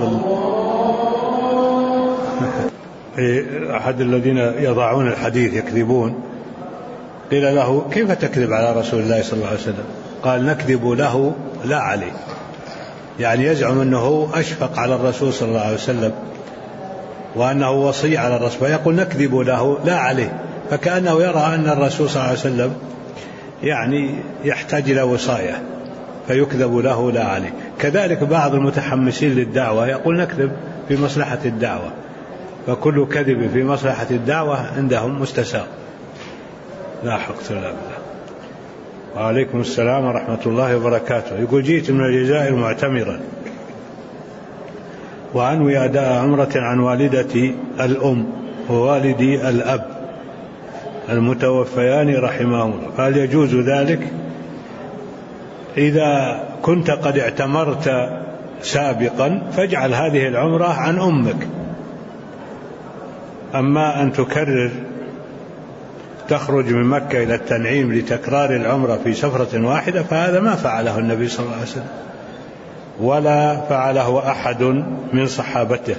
Speaker 1: أحد الذين يضعون الحديث يكذبون، قيل له كيف تكذب على رسول الله صلى الله عليه وسلم؟ قال نكذب له لا عليه، يعني يزعم أنه أشفق على الرسول صلى الله عليه وسلم وأنه وصي على الرسول، فيقول نكذب له لا عليه، فكأنه يرى أن الرسول صلى الله عليه وسلم يعني يحتاج إلى وصاية فيكذب له لا عليه. كذلك بعض المتحمسين للدعوة يقول نكذب في مصلحة الدعوة، فكل كذب في مصلحة الدعوة عندهم مستساغ. لا حق ولا بالله. وعليكم السلام ورحمة الله وبركاته. يقول جئت من الجزائر معتمرا وأنوي أداء عمرة عن والدتي الأم ووالدي الأب المتوفيان رحمهم الله، فهل يجوز ذلك إذا كنت قد اعتمرت سابقا؟ فاجعل هذه العمرة عن أمك، أما أن تكرر تخرج من مكة إلى التنعيم لتكرار العمرة في سفرة واحدة فهذا ما فعله النبي صلى الله عليه وسلم ولا فعله أحد من صحابته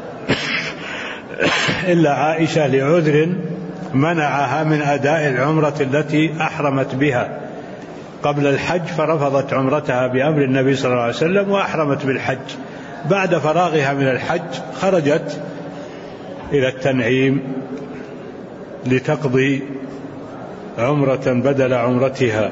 Speaker 1: إلا عائشة لعذر منعها من أداء العمرة التي أحرمت بها قبل الحج، فرفضت عمرتها بأمر النبي صلى الله عليه وسلم وأحرمت بالحج. بعد فراغها من الحج خرجت إلى التنعيم لتقضي عمرة بدل عمرتها.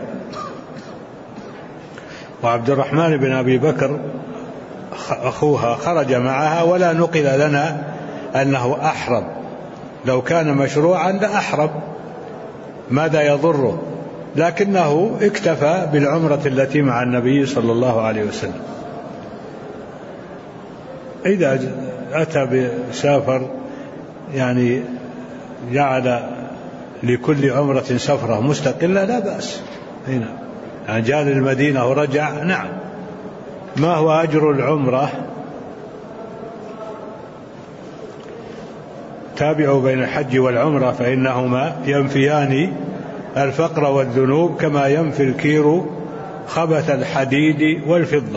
Speaker 1: وعبد الرحمن بن أبي بكر أخوها خرج معها ولا نقل لنا أنه أحرم، لو كان مشروعا لأحرم ماذا يضره، لكنه اكتفى بالعمرة التي مع النبي صلى الله عليه وسلم. إذا أتى بسافر يعني جعل لكل عمرة سفرة مستقلة لا بأس هنا، يعني جاء للمدينة ورجع نعم. ما هو أجر العمرة؟ تابعوا بين الحج والعمرة فإنهما ينفيان الفقر والذنوب كما ينفي الكير خبث الحديد والفضة.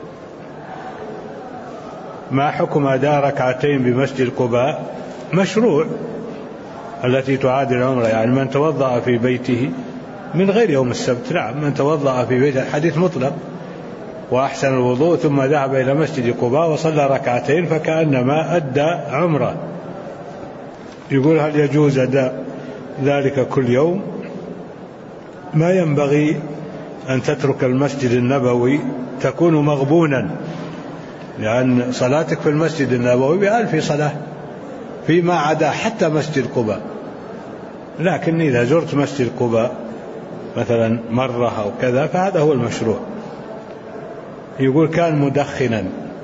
Speaker 1: ما حكم أداء ركعتين بمسجد قباء؟ مشروع التي تعادل العمرة، يعني من توضأ في بيته من غير يوم السبت، نعم من توضأ في بيته الحديث مطلق وأحسن الوضوء ثم ذهب إلى مسجد قباء وصلى ركعتين فكأنما أدى عمرة. يقول هل يجوز أداء ذلك كل يوم؟ ما ينبغي أن تترك المسجد النبوي، تكون مغبونا، لأن صلاتك في المسجد النبوي ب1000 صلاة فيما عدا حتى مسجد قباء. لكن إذا زرت مسجد قباء مثلا مرة أو كذا فهذا هو المشروع. يقول كان مدخنا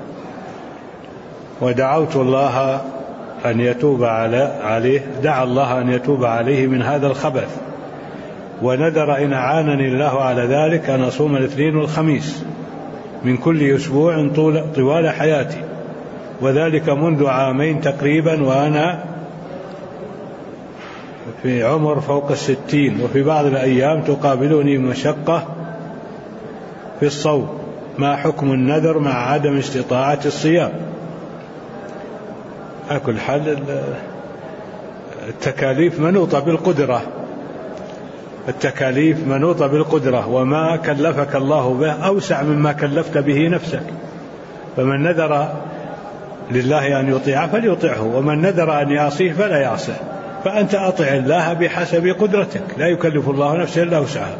Speaker 1: ودعوت الله أن يتوب عليه، دعا الله أن يتوب عليه من هذا الخبث، ونذر إن أعانني الله على ذلك أن أصوم الاثنين والخميس من كل أسبوع طوال حياتي، وذلك منذ 2 عام تقريبا وأنا في عمر فوق 60، وفي بعض الأيام تقابلني مشقة في الصوم. ما حكم النذر مع عدم استطاعة الصيام؟ أكل حل التكاليف منوطة بالقدرة، التكاليف منوطة بالقدرة، وما كلفك الله به أوسع مما كلفت به نفسك. فمن نذر لله أن يطيعه فليطيعه، ومن نذر أن يعصيه فلا يعصيه. فأنت أطع الله بحسب قدرتك، لا يكلف الله نفسا إلا وسعها.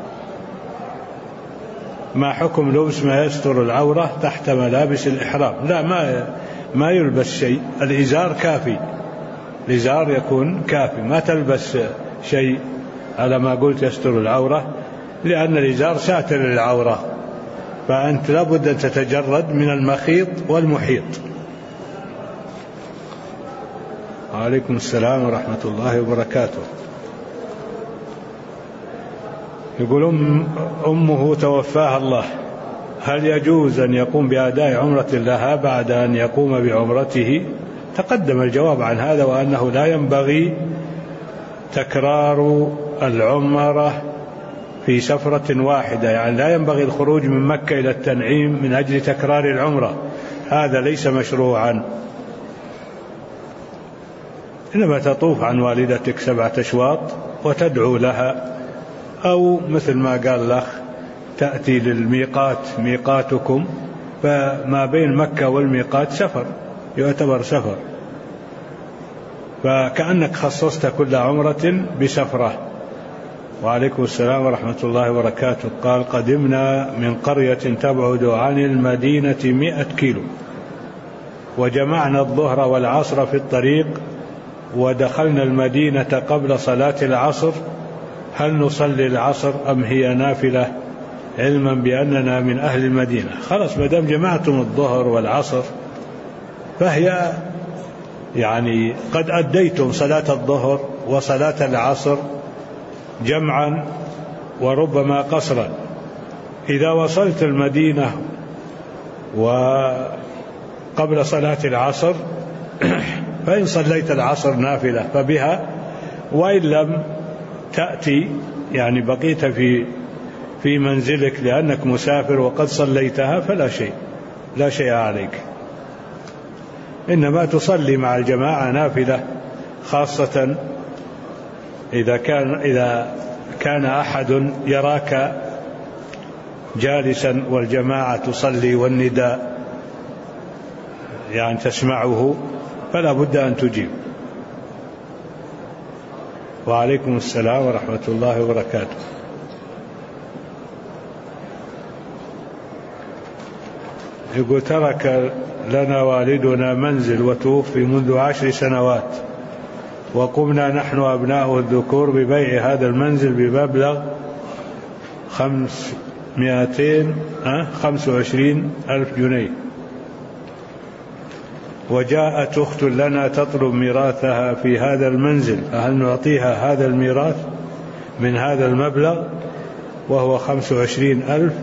Speaker 1: ما حكم لبس ما يستر العورة تحت ملابس الإحرام؟ لا، ما يلبس شيء، الإزار كافي، الإزار يكون كافي، ما تلبس شيء على ما قلت يستر العورة، لأن الإزار ساتر للعورة، فأنت لابد أن تتجرد من المخيط والمحيط. وعليكم السلام ورحمة الله وبركاته. يقول أمه توفاها الله، هل يجوز أن يقوم بأداء عمرة لها بعد أن يقوم بعمرته؟ تقدم الجواب عن هذا، وأنه لا ينبغي تكرار العمرة في سفرة واحدة، يعني لا ينبغي الخروج من مكة إلى التنعيم من أجل تكرار العمرة، هذا ليس مشروعا. إنما تطوف عن والدتك 7 أشواط وتدعو لها، أو مثل ما قال الأخ تأتي للميقات، ميقاتكم، فما بين مكة والميقات سفر، يعتبر سفر، فكأنك خصصت كل عمرة بسفرة. وعليكم السلام ورحمة الله وبركاته. قال قدمنا من قرية تبعد عن المدينة 100 كيلو، وجمعنا الظهر والعصر في الطريق، ودخلنا المدينة قبل صلاة العصر، هل نصلي العصر أم هي نافلة، علما بأننا من أهل المدينة؟ خلاص، ما دام جمعتم الظهر والعصر فهي يعني قد أديتم صلاة الظهر وصلاة العصر جمعا وربما قصرا. إذا وصلت المدينة وقبل صلاة العصر فإن صليت العصر نافلة فبها، وإن لم تأتي يعني بقيت في منزلك لأنك مسافر وقد صليتها فلا شيء، لا شيء عليك، إنما تصلي مع الجماعة نافلة، خاصة إذا كان أحد يراك جالسا والجماعة تصلي والنداء يعني تسمعه، فلا بد أن تجيب. وعليكم السلام ورحمة الله وبركاته. يقول ترك لنا والدنا منزل وتوفي منذ 10 سنوات، وقمنا نحن أبناؤه الذكور ببيع هذا المنزل بمبلغ 525,000 جنيه، وجاءت أخت لنا تطلب ميراثها في هذا المنزل، فهل نعطيها هذا الميراث من هذا المبلغ وهو 25,000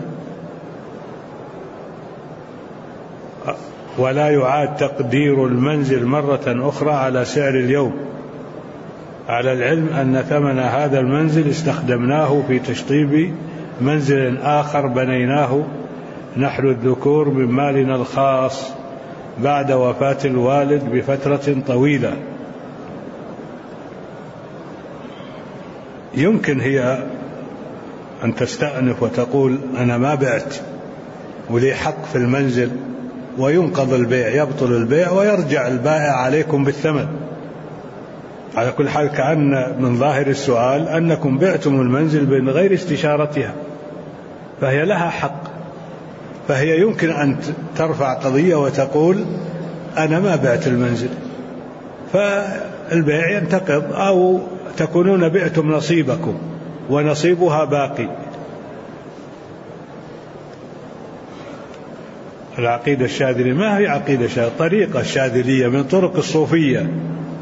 Speaker 1: ولا يعاد تقدير المنزل مرة أخرى على سعر اليوم، على العلم أن ثمن هذا المنزل استخدمناه في تشطيب منزل آخر بنيناه نحن الذكور من مالنا الخاص بعد وفاة الوالد بفترة طويلة. يمكن هي أن تستأنف وتقول أنا ما بعت ولي حق في المنزل، وينقض البيع، يبطل البيع ويرجع البائع عليكم بالثمن. على كل حال كأن من ظاهر السؤال أنكم بعتم المنزل من غير استشارتها، فهي لها حق، فهي يمكن أن ترفع قضية وتقول أنا ما بعت المنزل، فالبيع ينتقض، أو تكونون بعتم نصيبكم ونصيبها باقي. العقيدة الشاذلية ما هي عقيدة شاذلية، طريقة الشاذلية من طرق الصوفية.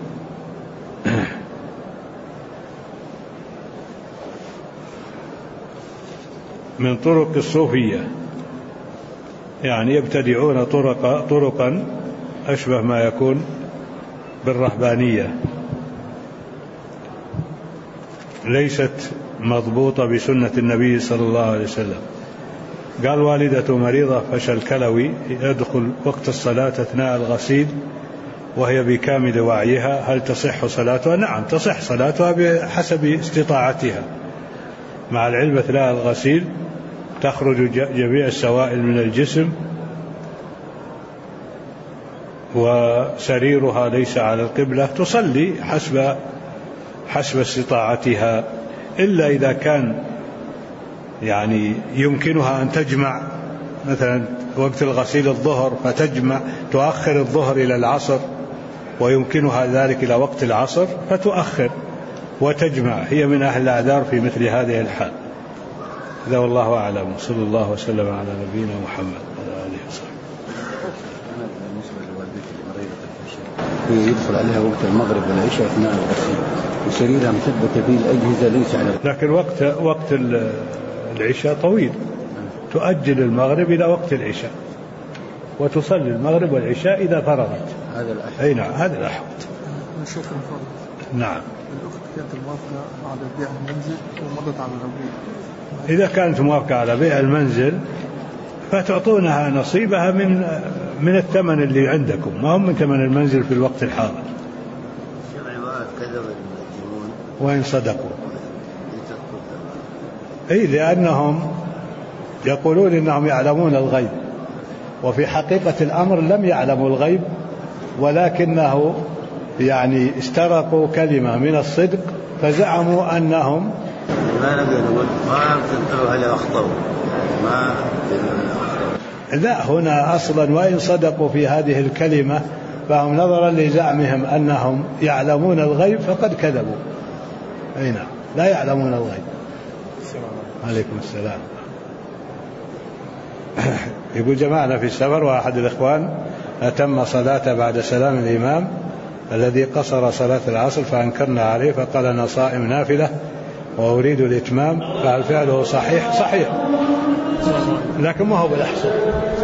Speaker 1: من طرق الصوفية، يعني يبتدعون طرقا أشبه ما يكون بالرهبانية، ليست مضبوطة بسنة النبي صلى الله عليه وسلم. قال والدة مريضة فشل كلوي يدخل وقت الصلاة أثناء الغسيل وهي بكامل وعيها، هل تصح صلاتها؟ نعم تصح صلاتها بحسب استطاعتها، مع العلم أثناء الغسيل تخرج جميع السوائل من الجسم وسريرها ليس على القبلة، تصلي حسب استطاعتها، إلا إذا كان يعني يمكنها أن تجمع مثلا وقت الغسيل الظهر فتجمع، تؤخر الظهر إلى العصر ويمكنها ذلك إلى وقت العصر فتؤخر وتجمع، هي من أهل الأعذار في مثل هذه الحال. هذا والله أعلم، صلى الله وسلم على نبينا محمد وعلى آله وصحبه.
Speaker 5: بالنسبة لوالدتي المريضة الفشل يدخل عليها وقت المغرب والعشاء أثناء الغسيل وسريرها مثبتة فيه الأجهزة ليس على،
Speaker 1: لكن وقت العشاء طويل، تؤجل المغرب إلى وقت العشاء وتصلي المغرب والعشاء إذا فرغت.
Speaker 5: هذا الأحوط.
Speaker 1: أي نعم هذا الأحوط. نعم.
Speaker 6: الأخت كانت موافقة على بيع المنزل ومضت على العقود.
Speaker 1: إذا كانت موافقة على بيع المنزل فتعطونها نصيبها من الثمن اللي عندكم، ما هم من ثمن المنزل في الوقت الحاضر. وإن صدقوا، أي لأنهم يقولون إنهم يعلمون الغيب، وفي حقيقة الأمر لم يعلموا الغيب، ولكنه يعني استرقوا كلمة من الصدق فزعموا أنهم
Speaker 5: ما نقدر نقول ما تنتبه هل أخطأوا ما
Speaker 1: لا، هنا أصلا وإن صدقوا في هذه الكلمة فهم نظرا لزعمهم أنهم يعلمون الغيب فقد كذبوا. أي نعم لا يعلمون الغيب. عليكم السلام. يقول جماعنا في السفر وأحد الإخوان أتم صلاة بعد سلام الإمام الذي قصر صلاة العصر فأنكرنا عليه فقال أنا صائم نافلة وأريد الإتمام، فهل فعله صحيح؟ صحيح، لكن ما هو بالأحسن.